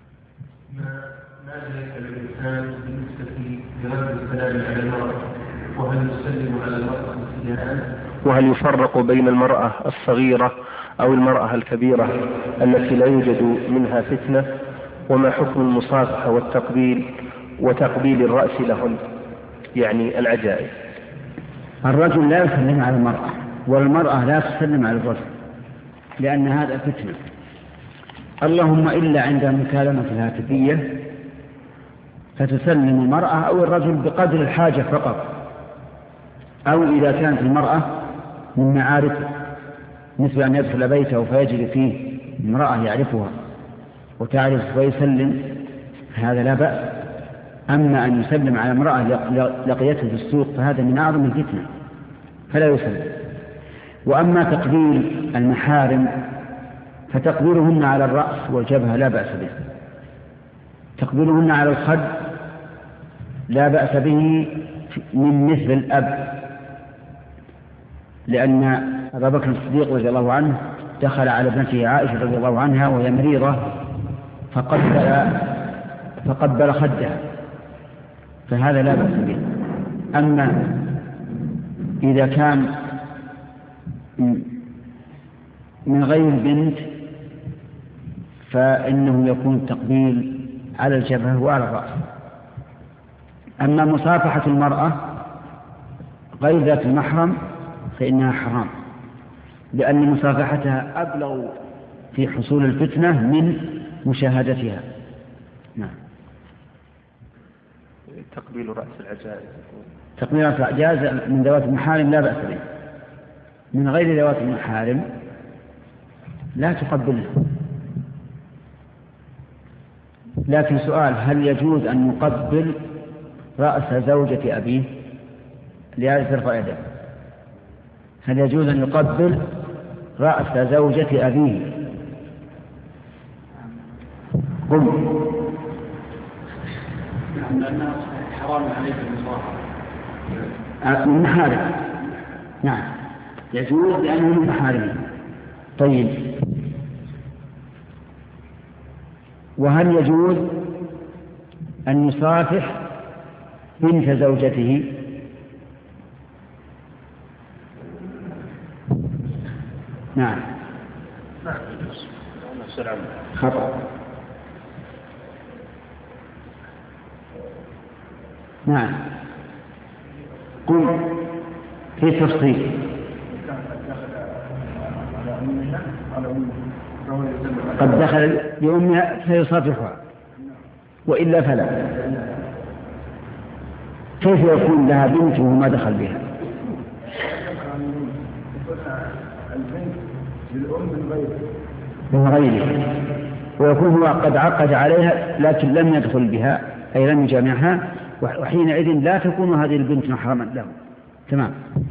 ماذا يفعل الإنسان بالنسبة لرد السلام على المرض وهل يسلم على المرأة ابتداء؟ وهل يفرق بين المرأة الصغيرة أو المرأة الكبيرة التي لا يوجد منها فتنة؟ وما حكم المصافحة والتقبيل وتقبيل الرأس لهن يعني العجائز؟ الرجل لا يسلم على المرأة والمرأة لا تسلم على الرجل لأن هذا فتنة، اللهم إلا عند المكالمة الهاتفية فتسلم المرأة أو الرجل بقدر الحاجة فقط، أو إذا كانت المرأة من معارفه مثل أن يدخل بيته فيجد فيه امرأة يعرفها وتعرف ويسلم، هذا لا بأس. أما أن يسلم على امرأة لقيته في السوق فهذا من أعظم الفتنة فلا يسلم. وأما تقبيل المحارم فتقبيلهن على الرأس والجبهة لا بأس به، تقبيلهن على الخد لا بأس به من مثل الأب، لأن أبا بكر الصديق رضي الله عنه دخل على ابنته عائشة رضي الله عنها وهي مريضة فقبل, فقبل خدها، فهذا لا بأس به. أما إذا كان من غير البنت فإنه يكون التقبيل على الجبهة وعلى الرأس. أما مصافحة المرأة غير ذات المحرم فإنها حرام، لأن مصافحتها أبلغ في حصول الفتنة من مشاهدتها. نعم. تقبيل رأس العجائز تقبيل رأس العجائز من ذوات المحارم لا بأس به، من غير ذوات المحارم لا تقبلها. لكن سؤال: هل يجوز أن نقبل رأس زوجة أبيه لهذا ترفع يده؟ هل يجوز أن يقبل رأس زوجة أبيه؟ قل. نعم، لأنه حرام عليك المصاحبة من محارم. نعم يجوز لأنه من محارمه. طيب، وهل يجوز أن يصافح بنت زوجته؟ نعم خطأ. نعم قل في تفصيل. قد دخل بأمها فيصافحها وإلا فلا. كيف يكون لها بنت وما دخل بها؟ من غيره، ويكون هو قد عقد عليها لكن لم يدخل بها أي لم يجامعها، وحينئذ لا تكون هذه البنت محرما له. تمام.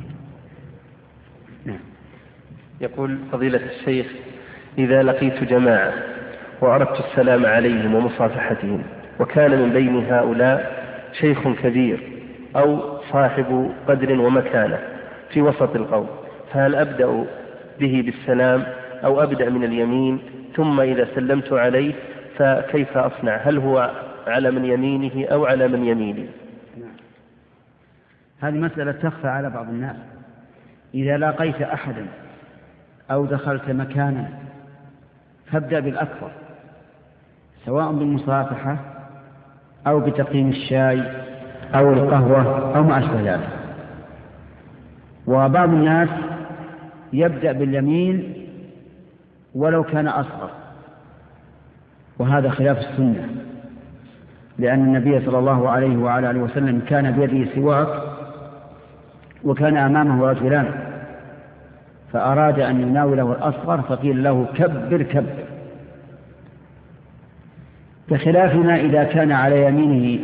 نعم. يقول فضيلة الشيخ: إذا لقيت جماعة وأردت السلام عليهم ومصافحتهم وكان من بين هؤلاء شيخ كبير أو صاحب قدر ومكانة في وسط القوم، فهل أبدأ به بالسلام أو أبدأ من اليمين؟ ثم إذا سلمت عليه فكيف أصنع؟ هل هو على من يمينه أو على من يميني؟ هذه مسألة تخفى على بعض الناس. إذا لاقيت أحدا أو دخلت مكانا فابدأ بالأكبر، سواء بالمصافحة أو بتقديم الشاي أو القهوة أو ما أشبه ذلك. وبعض الناس يبدأ باليمين ولو كان أصغر، وهذا خلاف السنة، لأن النبي صلى الله عليه وعلى آله وسلم كان بيده سواك وكان أمامه رجلان فأراد أن يناوله الأصغر فقيل له كبر كبر، بخلافنا إذا كان على يمينه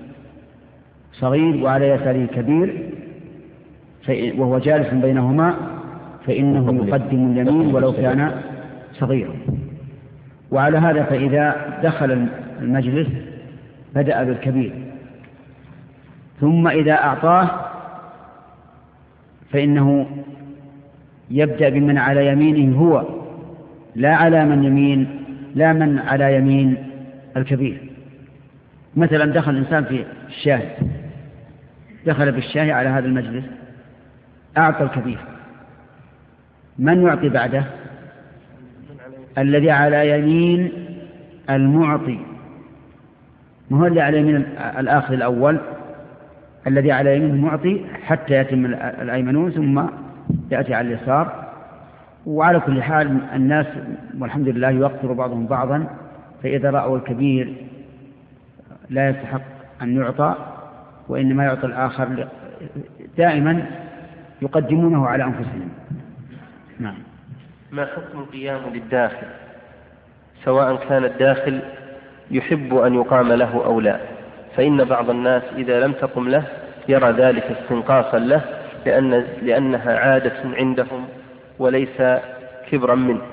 صغير وعلى يساره كبير وهو جالس بينهما فإنه يقدم اليمين ولو كان صغيرا. وعلى هذا فإذا دخل المجلس بدأ بالكبير، ثم إذا أعطاه فإنه يبدأ بمن على يمينه هو، لا على من يمين لا من على يمين الكبير. مثلا دخل الإنسان في الشاهد دخل بالشاهي على هذا المجلس، أعطى الكبير، من يعطي بعده؟ الذي على يمين المعطي، ما هو اللي على يمين الآخر الأول، الذي على يمين المعطي حتى يتم الأيمنون ثم يأتي على اليسار. وعلى كل حال الناس والحمد لله يوقر بعضهم بعضا، فإذا رأوا الكبير لا يستحق أن يعطى وإنما يعطى الآخر، دائما يقدمونه على أنفسهم. نعم. ما حكم القيام للداخل سواء كان الداخل يحب أن يقام له أو لا؟ فإن بعض الناس إذا لم تقم له يرى ذلك استنقاصا له، لأن لأنها عادة عندهم وليس كبرا منه.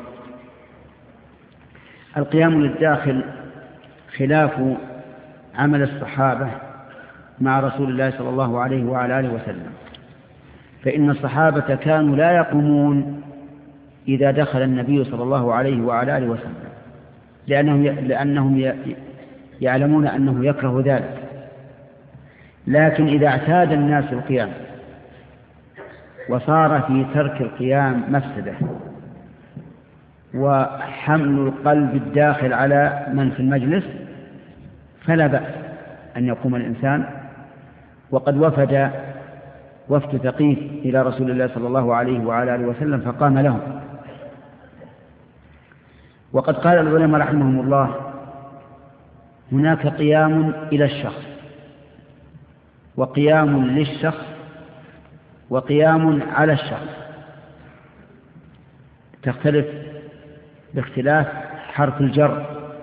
القيام للداخل خلاف عمل الصحابة مع رسول الله صلى الله عليه وعلى آله وسلم، فإن الصحابة كانوا لا يقومون إذا دخل النبي صلى الله عليه وعلى آله وسلم، لأنهم لأنهم يعلمون أنه يكره ذلك. لكن إذا اعتاد الناس القيام وصار في ترك القيام مفسدة وحمل القلب الداخل على من في المجلس، فلا بأس أن يقوم الإنسان. وقد وفد وفد ثقيف إلى رسول الله صلى الله عليه وعلى آله وسلم فقام لهم. وقد قال العلماء رحمهم الله هناك قيام إلى الشخص وقيام للشخص وقيام على الشخص، تختلف باختلاف حرف الجر.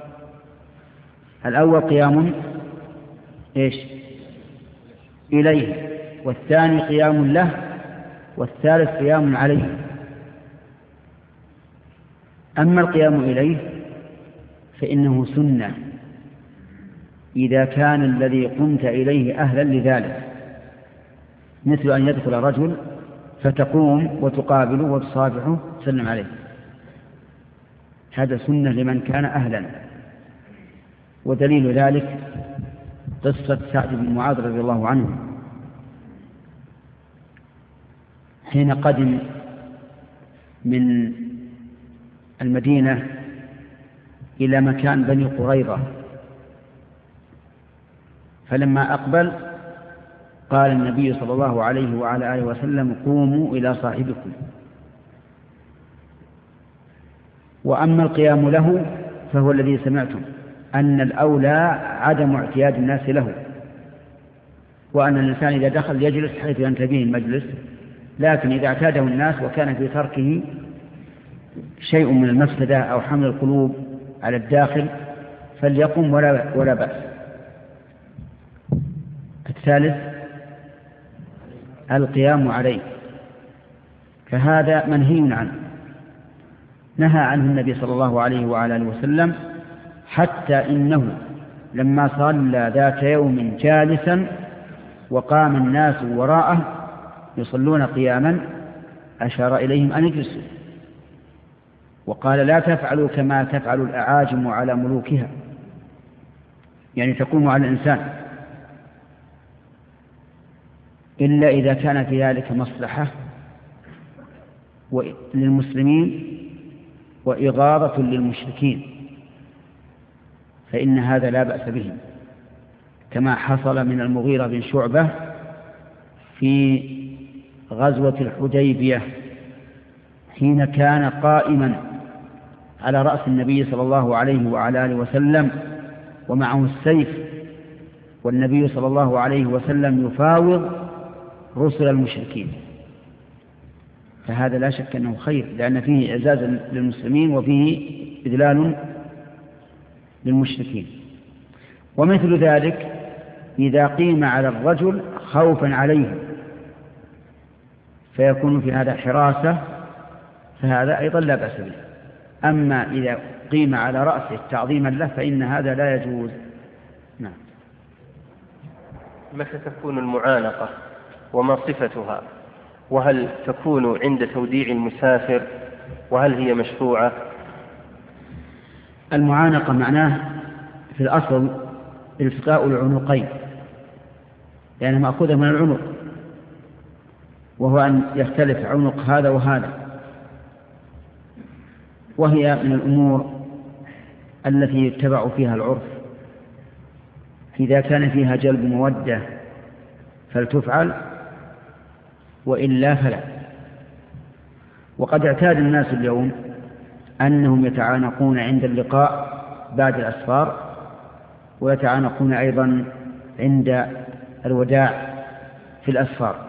الأول قيام إيش؟ إليه، والثاني قيام له، والثالث قيام عليه. أما القيام إليه فإنه سنة إذا كان الذي قمت إليه أهلا لذلك، مثل أن يدخل رجل فتقوم وتقابله وتصافحه تسلم عليه، هذا سنة لمن كان أهلا. ودليل ذلك قصة سعد بن معاذ رضي الله عنه حين قدم من المدينة إلى مكان بني قريظة، فلما أقبل قال النبي صلى الله عليه وعلى آله وسلم قوموا إلى صاحبكم. وأما القيام له فهو الذي سمعتم، أن الأولى عدم اعتياد الناس له، وأن الإنسان إذا دخل يجلس حيث ينتبه المجلس، لكن إذا اعتاده الناس وكان في تركه شيء من المفسدة أو حمل القلوب على الداخل فليقم ولا, ولا بأس. الثالث القيام عليه، فهذا منهي عنه، نهى عنه النبي صلى الله عليه وعلى آله وسلم، حتى إنه لما صلى ذات يوم جالسا وقام الناس وراءه يصلون قياما أشار إليهم أن يجلسوا، وقال لا تفعلوا كما تفعل الأعاجم على ملوكها، يعني تقوم على الإنسان، إلا إذا كان في ذلك مصلحة للمسلمين وإغاظة للمشركين فإن هذا لا بأس به، كما حصل من المغيرة بن شعبة في غزوة الحديبية حين كان قائما على رأس النبي صلى الله عليه وعلى آله وسلم ومعه السيف، والنبي صلى الله عليه وسلم يفاوض رسل المشركين، فهذا لا شك أنه خير، لأن فيه إعزاز للمسلمين وفيه إذلال للمشركين. ومثل ذلك إذا قيم على الرجل خوفا عليه فيكون في هذا حراسة، فهذا أيضا لا بأس به. أما إذا قيم على رأسه تعظيما له فإن هذا لا يجوز. نعم. متى تكون المعانقة وما صفتها؟ وهل تكون عند توديع المسافر؟ وهل هي مشروعة؟ المعانقة معناه في الأصل التقاء العنقين، لأنها مأخوذة من العنق، وهو أن يختلف عنق هذا وهذا، وهي من الأمور التي يتبع فيها العرف، إذا كان فيها جلب مودة فلتفعل وإلا فلا. وقد اعتاد الناس اليوم أنهم يتعانقون عند اللقاء بعد الأسفار، ويتعانقون أيضا عند الوداع في الأسفار،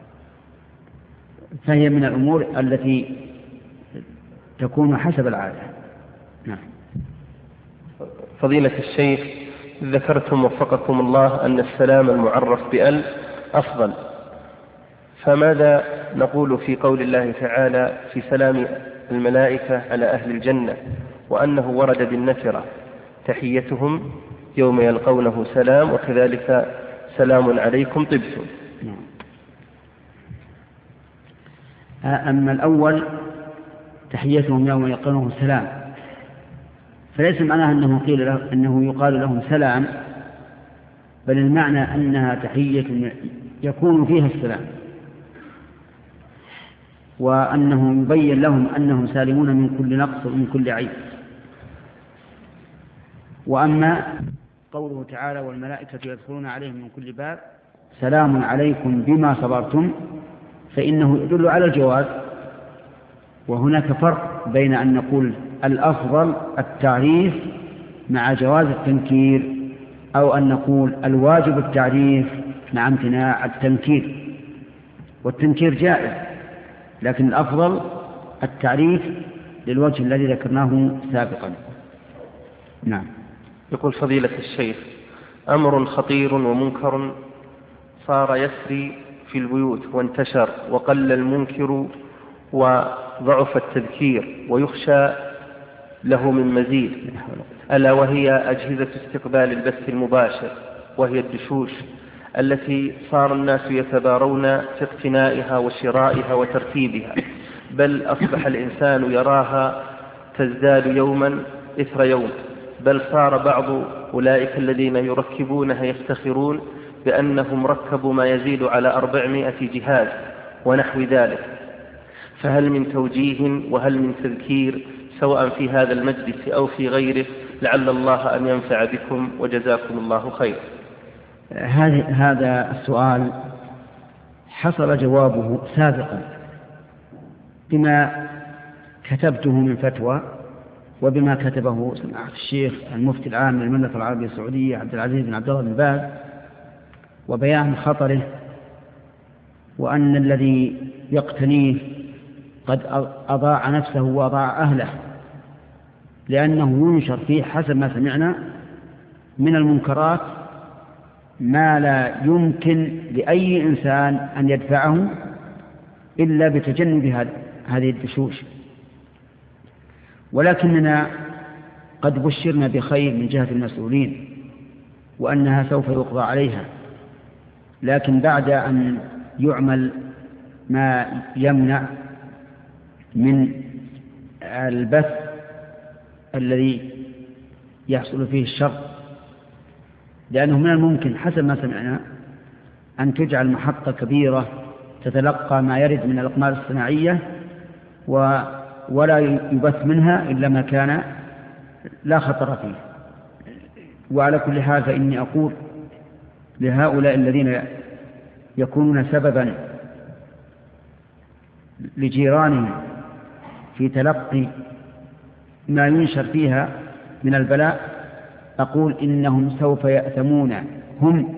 فهي من الأمور التي تكون حسب العادة. نعم. فضيلة الشيخ، ذكرتم وفقكم الله أن السلام المعرف بأل أفضل، فماذا نقول في قول الله تعالى في سلام الملائكة على أهل الجنة، وأنه ورد بالنكرة تحيتهم يوم يلقونه سلام، وكذلك سلام عليكم طبتم؟ أما الأول تحيتهم يوم يلقونه سلام، فليس معناه أنه, قيل له أنه يقال لهم سلام، بل المعنى أنها تحية يكون فيها السلام، وأنه يبين لهم أنهم سالمون من كل نقص ومن كل عيب. وأما قوله تعالى والملائكة يدخلون عليهم من كل باب سلام عليكم بما صبرتم، فإنه يدل على الجواز. وهناك فرق بين أن نقول الأفضل التعريف مع جواز التنكير، أو أن نقول الواجب التعريف مع امتناع التنكير. والتنكير جائز، لكن الأفضل التعريف للوجه الذي ذكرناه سابقا. نعم. يقول فضيلة الشيخ: أمر خطير ومنكر صار يسري في البيوت وانتشر وقل المنكر وضعف التذكير ويخشى له من مزيد، ألا وهي أجهزة استقبال البث المباشر، وهي الدشوش التي صار الناس يتبارون في اقتنائها وشرائها وترتيبها، بل أصبح الإنسان يراها تزداد يوما إثر يوم، بل صار بعض أولئك الذين يركبونها يفتخرون بأنهم ركبوا ما يزيد على أربعمائة جهاز ونحو ذلك. فهل من توجيه وهل من تذكير سواء في هذا المجلس أو في غيره، لعل الله أن ينفع بكم وجزاكم الله خير؟ هذا السؤال حصل جوابه سابقا بما كتبته من فتوى، وبما كتبه سماحة الشيخ المفتي العام للمملكة العربية السعودية عبد العزيز بن عبد الله بن باز، وبيان خطره، وأن الذي يقتنيه قد أضاع نفسه وأضاع أهله، لأنه ينشر فيه حسب ما سمعنا من المنكرات ما لا يمكن لأي إنسان أن يدفعه إلا بتجنب هذه الدشوش. ولكننا قد بشرنا بخير من جهة المسؤولين وأنها سوف يقضى عليها، لكن بعد أن يعمل ما يمنع من البث الذي يحصل فيه الشر، لأنه من الممكن حسب ما سمعنا أن تجعل محطة كبيرة تتلقى ما يرد من الأقمار الصناعية ولا يبث منها إلا ما كان لا خطر فيه. وعلى كل حال فإني أقول لهؤلاء الذين يكونون سببا لجيرانهم في تلقي ما ينشر فيها من البلاء، أقول إنهم سوف يأثمون هم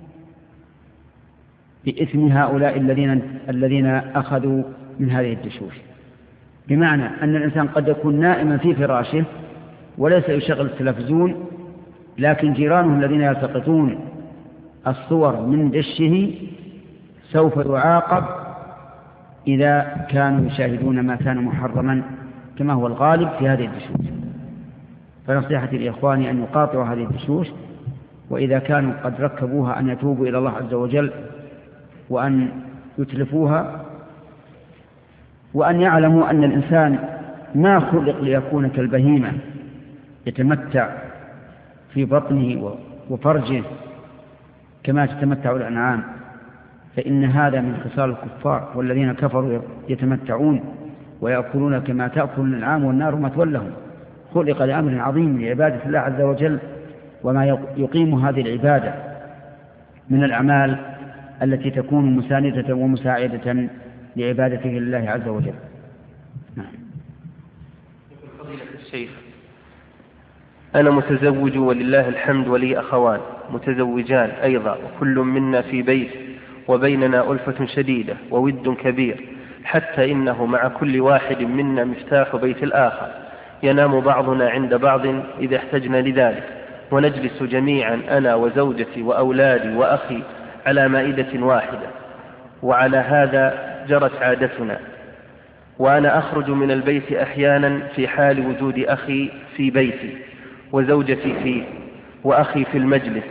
بإثم هؤلاء الذين الذين أخذوا من هذه الدشوش. بمعنى أن الإنسان قد يكون نائما في فراشه وليس يشغل التلفزيون، لكن جيرانه الذين يلتقطون الصور من دشه سوف يعاقب إذا كانوا يشاهدون ما كان محرما كما هو الغالب في هذه الدشوش. فنصيحتي لإخواني أن يقاطعوا هذه الدشوش، وإذا كانوا قد ركبوها أن يتوبوا إلى الله عز وجل وأن يتلفوها، وأن يعلموا أن الإنسان ما خلق ليكون كالبهيمة يتمتع في بطنه وفرجه كما تتمتع الأنعام، فإن هذا من خصال الكفار، والذين كفروا يتمتعون ويأكلون كما تأكل الأنعام والنار مثوى لهم. خلق لأمر عظيم لعبادة الله عز وجل، وما يقيم هذه العبادة من الأعمال التي تكون مساندة ومساعدة لعبادته لله عز وجل. نعم. فضيلة الشيخ، أنا متزوج ولله الحمد ولي أخوان متزوجان أيضا، وكل منا في بيت وبيننا ألفة شديدة وود كبير، حتى إنه مع كل واحد منا مفتاح بيت الآخر، ينام بعضنا عند بعض إذا احتجنا لذلك، ونجلس جميعا أنا وزوجتي وأولادي وأخي على مائدة واحدة، وعلى هذا جرت عادتنا. وأنا أخرج من البيت أحيانا في حال وجود أخي في بيتي وزوجتي فيه وأخي في المجلس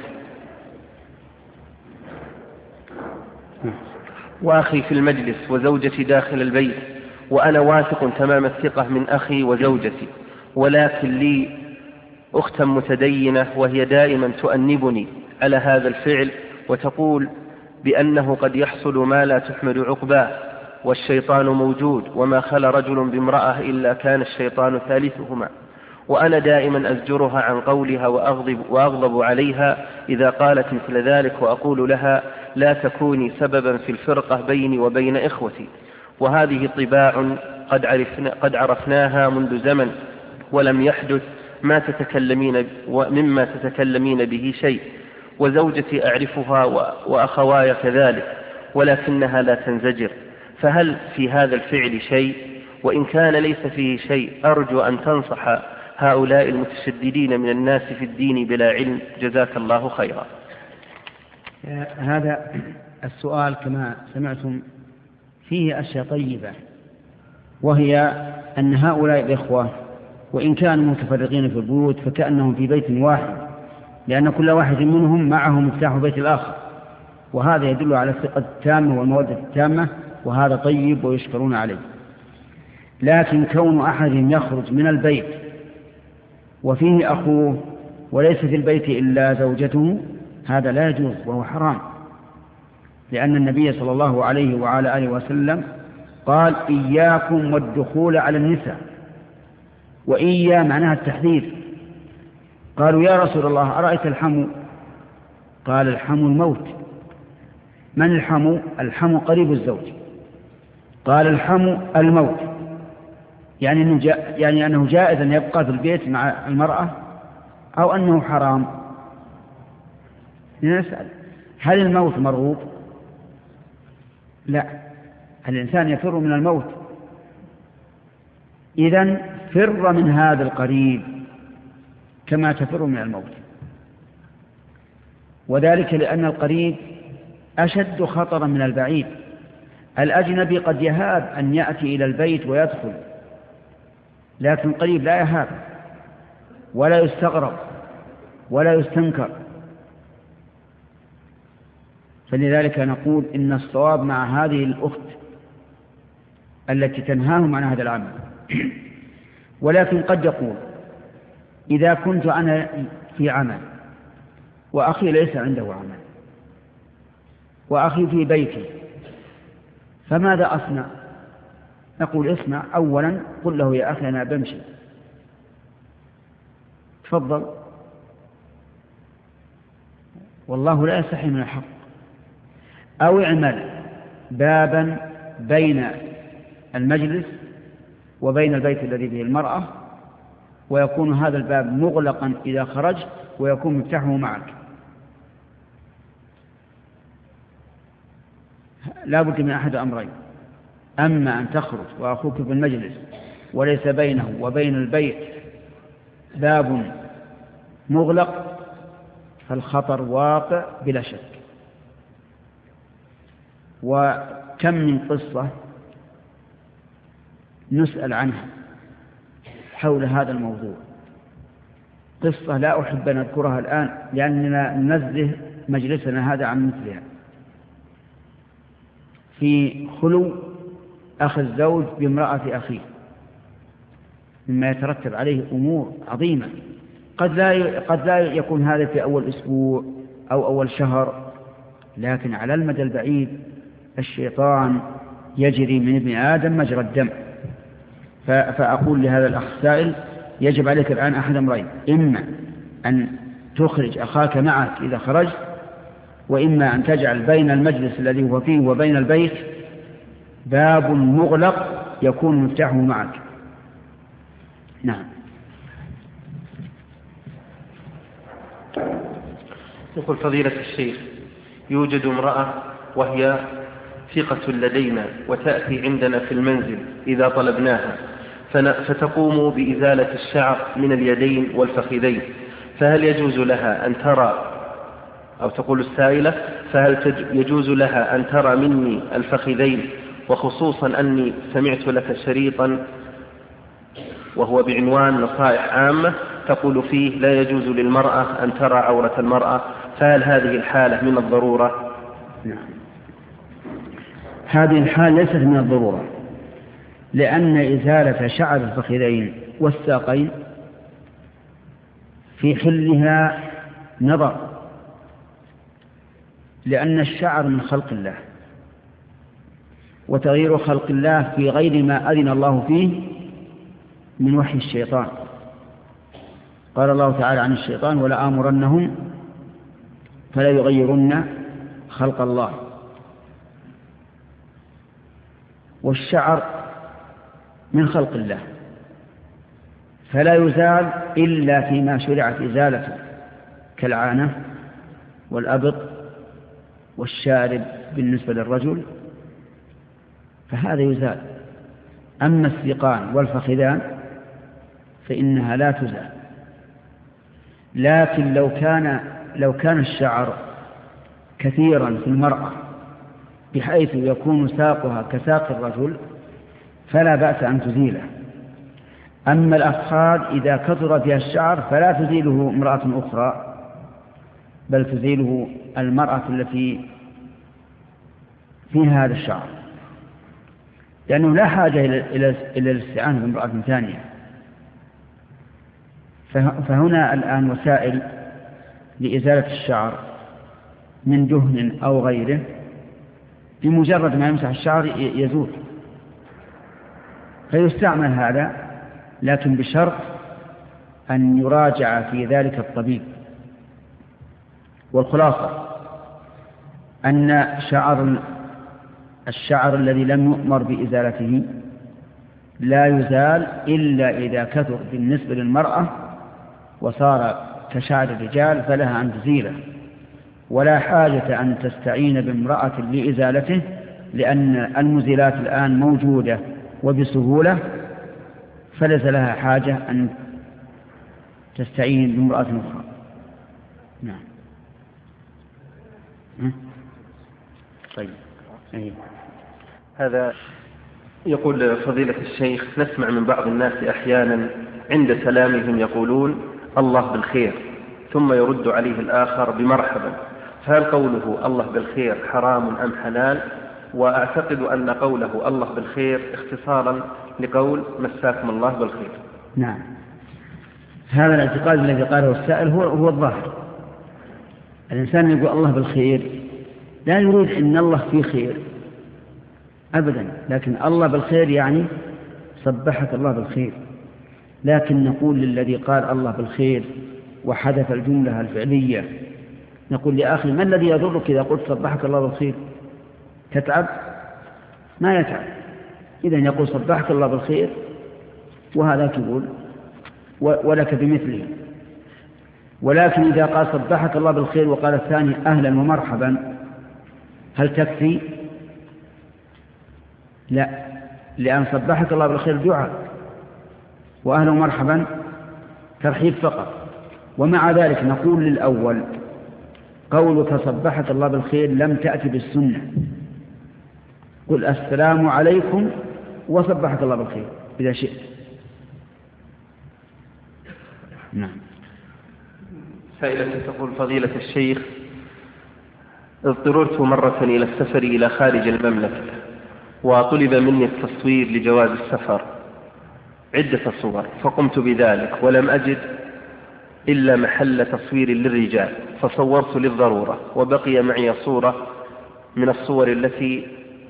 وأخي في المجلس وزوجتي داخل البيت، وأنا واثق تمام الثقة من أخي وزوجتي، ولكن لي أختا متدينة وهي دائما تؤنبني على هذا الفعل، وتقول بأنه قد يحصل ما لا تحمد عقباه، والشيطان موجود، وما خلا رجل بامرأة إلا كان الشيطان ثالثهما. وأنا دائما أزجرها عن قولها وأغضب, وأغضب عليها إذا قالت مثل ذلك، وأقول لها لا تكوني سببا في الفرقة بيني وبين إخوتي، وهذه طباع قد, عرفنا قد عرفناها منذ زمن، ولم يحدث ما تتكلمين مما تتكلمين به شيء، وزوجتي أعرفها وأخواي كذلك، ولكنها لا تنزجر. فهل في هذا الفعل شيء؟ وإن كان ليس فيه شيء أرجو أن تنصح هؤلاء المتشددين من الناس في الدين بلا علم، جزاك الله خيرا. هذا السؤال كما سمعتم فيه أشياء طيبة، وهي أن هؤلاء الإخوة وإن كانوا متفرقين في البيوت فكأنهم في بيت واحد، لأن كل واحد منهم معه مفتاح بيت الآخر، وهذا يدل على الثقة التامة والمودة التامة، وهذا طيب ويشكرون عليه. لكن كون أحدهم يخرج من البيت وفيه أخوه وليس في البيت إلا زوجته، هذا لا يجوز وهو حرام، لأن النبي صلى الله عليه وعلى آله وسلم قال إياكم والدخول على النساء، وإيا معناها التحذير. قالوا يا رسول الله أرأيت الحمو؟ قال الحمو الموت. من الحمو؟ الحمو قريب الزوج. قال الحمو الموت، يعني أنه, جا يعني أنه جائز أن يبقى في البيت مع المرأة أو أنه حرام؟ لنسأل هل الموت مرغوب؟ لا، الإنسان يفر من الموت، إذن فر من هذا القريب كما تفر من الموت، وذلك لأن القريب أشد خطرا من البعيد. الأجنبي قد يهاب أن يأتي إلى البيت ويدخل، لكن القريب لا يهاب ولا يستغرب ولا يستنكر. فلذلك نقول إن الصواب مع هذه الأخت التي تنهاهم عن هذا العمل. ولكن قد يقول إذا كنت أنا في عمل وأخي ليس عنده عمل وأخي في بيتي فماذا أصنع؟ نقول اسمع، أولا قل له يا أخي أنا بمشي، تفضل، والله لا يستحي من الحق. أو اعمل بابا بين المجلس وبين البيت الذي به المرأة، ويكون هذا الباب مغلقا إذا خرجت ويكون مفتاحه معك. لا بد من أحد أمرين: أما أن تخرج وأخوك في المجلس وليس بينه وبين البيت باب مغلق فالخطر واقع بلا شك. وكم من قصة نسأل عنها حول هذا الموضوع، قصة لا أحب أن أذكرها الآن لأننا ننزه مجلسنا هذا عن مثلها. في خلو أخ الزوج بامرأة أخيه مما يترتب عليه أمور عظيمة، قد لا قد لا يكون هذا في أول أسبوع أو أول شهر لكن على المدى البعيد الشيطان يجري من ابن آدم مجرى الدم. فأقول لهذا الأخ السائل يجب عليك الآن أحد أمرين: إما أن تخرج أخاك معك إذا خرجت، وإما أن تجعل بين المجلس الذي هو فيه وبين البيت باب مغلق يكون مفتاحه معك. نعم. يقول فضيلة الشيخ: يوجد امرأة وهي ثقة لدينا وتأتي عندنا في المنزل إذا طلبناها، فتقوم بإزالة الشعر من اليدين والفخذين، فهل يجوز لها أن ترى، أو تقول السائلة: فهل يجوز لها أن ترى مني الفخذين، وخصوصا أني سمعت لك شريطا وهو بعنوان نصائح عامة تقول فيه لا يجوز للمرأة أن ترى عورة المرأة، فهل هذه الحالة من الضرورة؟ نعم. هذه الحالة ليست من الضرورة، لأن إزالة شعر الفخذين والساقين في حلها نظر، لأن الشعر من خلق الله، وتغيير خلق الله في غير ما أذن الله فيه من وحي الشيطان. قال الله تعالى عن الشيطان: ولآمرنهم فلا يغيرن خلق الله. والشعر من خلق الله فلا يزال إلا فيما شرعت إزالته، كالعانة والأبط والشارب بالنسبة للرجل، فهذا يزال. أما السيقان والفخذان فإنها لا تزال. لكن لو كان لو كان الشعر كثيرا في المرأة بحيث يكون ساقها كساق الرجل فلا بأس أن تزيله. أما الأفخاذ إذا كثر فيها الشعر فلا تزيله امرأة أخرى، بل تزيله المرأة التي فيها هذا الشعر، لأنه لا حاجة إلى الاستعانة بامرأة ثانية. فهنا الآن وسائل لإزالة الشعر من دهن أو غيره، بمجرد ما يمسح الشعر يزول، فيستعمل هذا، لكن بشرط أن يراجع في ذلك الطبيب. والخلاصة أن شعر الشعر الذي لم يؤمر بإزالته لا يزال إلا إذا كثر بالنسبة للمرأة وصار كشعر الرجال فلها أن تزيله، ولا حاجة أن تستعين بامرأة لإزالته، لأن المزيلات الآن موجودة وبسهولة، فليس لها حاجة أن تستعين بامرأة أخرى. نعم. طيب. أيه. هذا يقول فضيلة الشيخ: نسمع من بعض الناس أحيانا عند سلامهم يقولون الله بالخير، ثم يرد عليه الآخر بمرحبا، فهل قوله الله بالخير حرام أم حلال؟ وأعتقد أن قوله الله بالخير اختصارا لقول مساكم الله بالخير. نعم، هذا الاعتقاد الذي قاله السائل هو, هو الظاهر. الإنسان يقول الله بالخير لا يريد أن الله فيه خير أبدا، لكن الله بالخير يعني صبحك الله بالخير. لكن نقول للذي قال الله بالخير وحدث الجملة الفعلية، نقول لأخي: ما الذي يضرك إذا قلت صبحك الله بالخير؟ تتعب؟ ما يتعب. إذن يقول صبحك الله بالخير، وهذا تقول ولك بمثله. ولكن إذا قال صبحك الله بالخير وقال الثاني أهلا ومرحبا، هل تكفي؟ لا، لأن صبحك الله بالخير دعاء، وأهلا ومرحبا ترحيب فقط. ومع ذلك نقول للأول: قولك صبحك الله بالخير لم تأتي بالسنة، قل السلام عليكم وصبحك الله بالخير إذا شئت. نعم. سائلة تقول: فضيلة الشيخ، اضطررت مرة إلى السفر إلى خارج المملكة، وطلب مني التصوير لجواز السفر عدة صور، فقمت بذلك ولم أجد إلا محل تصوير للرجال، فصورت للضرورة، وبقي معي صورة من الصور التي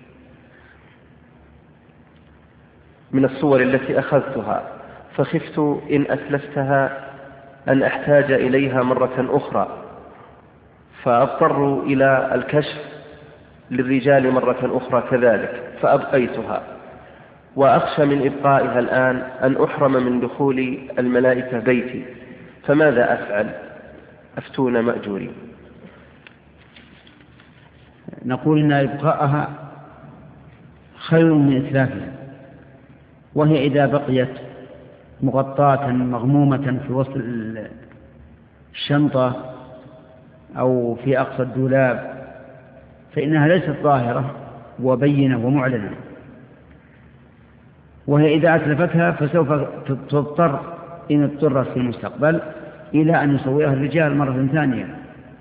من الصور التي أخذتها، فخفت إن أتلفتها أن أحتاج إليها مرة أخرى، فأضطر إلى الكشف للرجال مرة أخرى كذلك، فأبقيتها، وأخشى من إبقائها الآن أن أحرم من دخول الملائكة بيتي، فماذا أفعل؟ أفتون مأجورين. نقول إن إبقاءها خير من إتلافها، وهي إذا بقيت مغطاة مغمومة في وسط الشنطة أو في أقصى الدولاب فإنها ليست ظاهرة وبينة ومعلنة، وهي إذا أتلفتها فسوف تضطر إن اضطرت في المستقبل إلى أن يصورها الرجال مرة ثانية،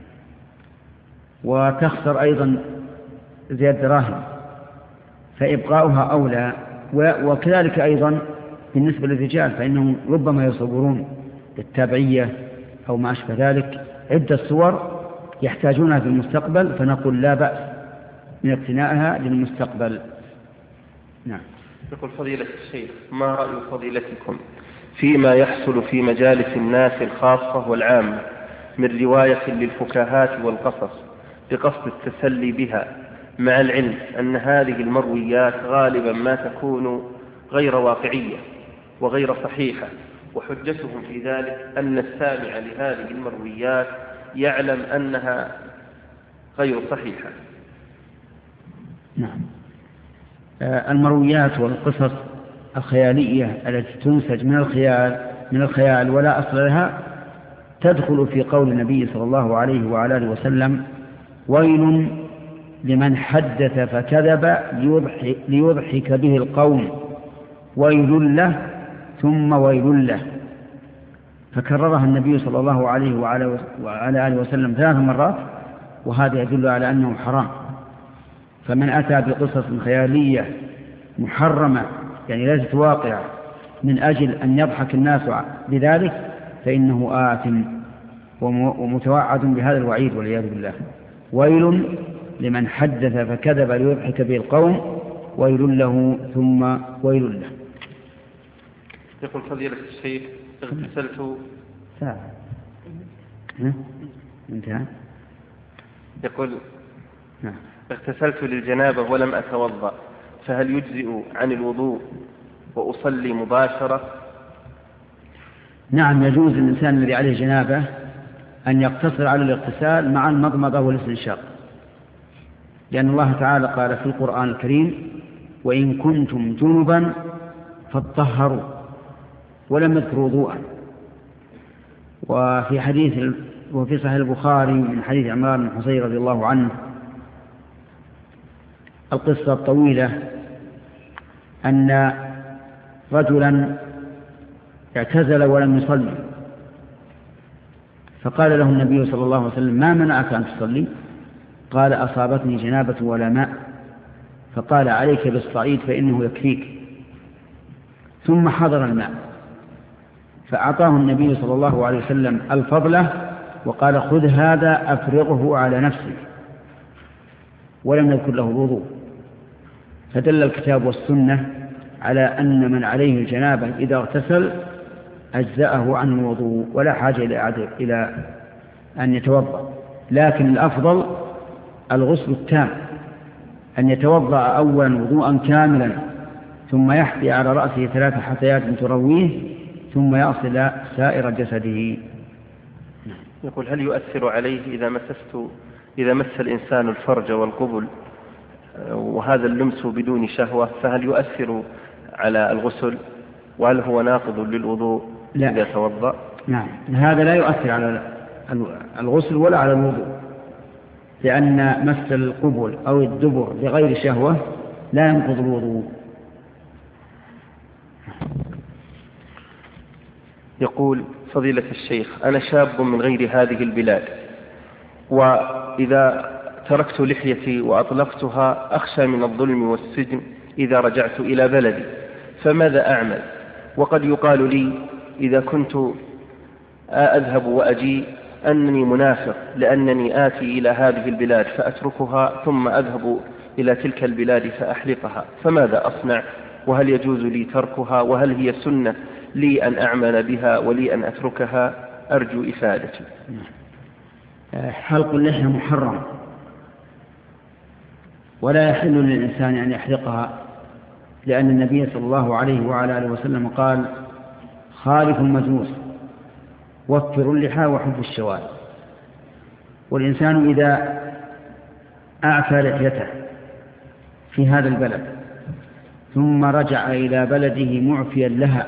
وتخسر أيضا زيادة دراهم، فإبقاؤها أولى. وكذلك أيضا بالنسبة للرجال فإنهم ربما يصورون للتابعية أو ما أشبه ذلك عدة صور يحتاجونها في المستقبل، فنقول لا بأس من اقتنائها للمستقبل. نعم. يقول فضيلة الشيخ: ما رأي فضيلتكم فيما يحصل في مجالس الناس الخاصة والعامة من رواية للفكاهات والقصص بقصد التسلي بها، مع العلم أن هذه المرويات غالبا ما تكون غير واقعية وغير صحيحة، وحجتهم في ذلك أن السامع لهذه المرويات يعلم أنها غير صحيحة؟ نعم. المرويات والقصص الخيالية التي تنسج من الخيال من الخيال ولا أصل لها تدخل في قول النبي صلى الله عليه وعلى آله وسلم: ويل لمن حدث فكذب ليضحك به القوم، ويل له ثم ويل له. فكررها النبي صلى الله عليه وعلى آله وسلم ثلاث مرات، وهذا يدل على أنه حرام. فمن أتى بقصص خيالية محرمة يعني ليست واقعة من أجل أن يضحك الناس بذلك فإنه آثم ومتوعد بهذا الوعيد والعياذ بالله. ويل لمن حدث فكذب ليضحك به القوم، ويل له ثم ويل له. يقول فضيلة الشيخ: اغتسلت ساعة انتهى. يقول: اغتسلت للجنابة ولم أتوضأ، فهل يجزئ عن الوضوء وأصلي مباشرة؟ نعم، يجوز للإنسان الذي عليه جنابة أن يقتصر على الاغتسال مع المضمضة والاستنشاق، لأن الله تعالى قال في القرآن الكريم: وإن كنتم جنبا فاطهروا، ولم يذكر وضوءا. وفي حديث وفي صحيح البخاري من حديث عمران بن حصين رضي الله عنه القصة الطويلة أن رجلا اعتزل ولم يصلي، فقال له النبي صلى الله عليه وسلم: ما منعك أن تصلي؟ قال: أصابتني جنابة ولا ماء. فقال: عليك بالصعيد فإنه يكفيك. ثم حضر الماء فأعطاه النبي صلى الله عليه وسلم الفضلة وقال: خذ هذا أفرغه على نفسك، ولم يذكر له الوضوء. فدل الكتاب والسنة على أن من عليه الجنابة إذا اغتسل أجزأه عن الوضوء ولا حاجة إلى إلى أن يتوضأ، لكن الأفضل الغسل التام، أن يتوضأ أولا وضوءا كاملا ثم يحثي على رأسه ثلاث حثيات ترويه ثم يصل سائر جسده. يقول: هل يؤثر عليه إذا مسست إذا مس الإنسان الفرج والقبل وهذا اللمس بدون شهوة، فهل يؤثر على الغسل؟ وهل هو ناقض للوضوء لا. إذا توضأ؟ نعم، هذا لا يؤثر على الغسل ولا على الوضوء، لأن مس القبل أو الدبر بغير شهوة لا ينقض الوضوء. يقول: فضيلة الشيخ، أنا شاب من غير هذه البلاد، وإذا تركت لحيتي وأطلقتها أخشى من الظلم والسجن إذا رجعت إلى بلدي، فماذا أعمل؟ وقد يقال لي: إذا كنت أذهب وأجي أنني منافق لأنني آتي إلى هذه البلاد فأتركها ثم أذهب إلى تلك البلاد فأحلقها، فماذا أصنع؟ وهل يجوز لي تركها؟ وهل هي سنة لي أن أعمل بها ولي أن أتركها؟ أرجو إفادتي. حلق اللحية محرم، ولا يحل للإنسان أن يحلقها، لأن النبي صلى الله عليه وعلى آله وسلم قال: خالف المجوس وفروا اللحى وحفوا الشوارب. والإنسان إذا أعفى لحيته في هذا البلد ثم رجع إلى بلده معفيا لها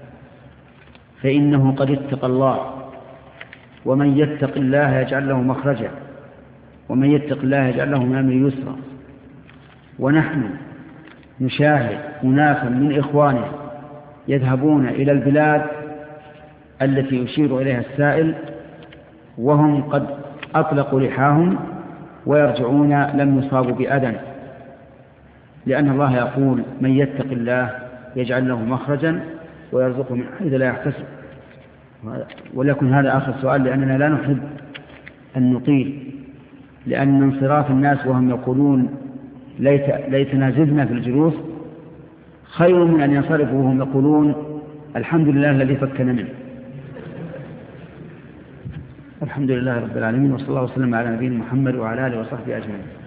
فإنه قد اتقى الله، ومن يتق الله يجعل له مخرجا ومن يتق الله يجعل له من أمره يسرا. ونحن نشاهد أناسا من إخواننا يذهبون إلى البلاد التي يشير إليها السائل وهم قد أطلقوا لحاهم ويرجعون لم يصابوا بأذى، لأن الله يقول: من يتق الله يجعل له مخرجا ويرزقه من حيث لا يحتسب. ولكن هذا آخر سؤال، لأننا لا نحب أن نطيل، لأن انصراف الناس وهم يقولون ليت ليتنا زدنا في الجلوس خير من أن ينصرفوا وهم يقولون الحمد لله الذي فكنا منه. الحمد لله رب العالمين، وصلى الله وسلم على نبينا محمد وعلى آله وصحبه أجمعين.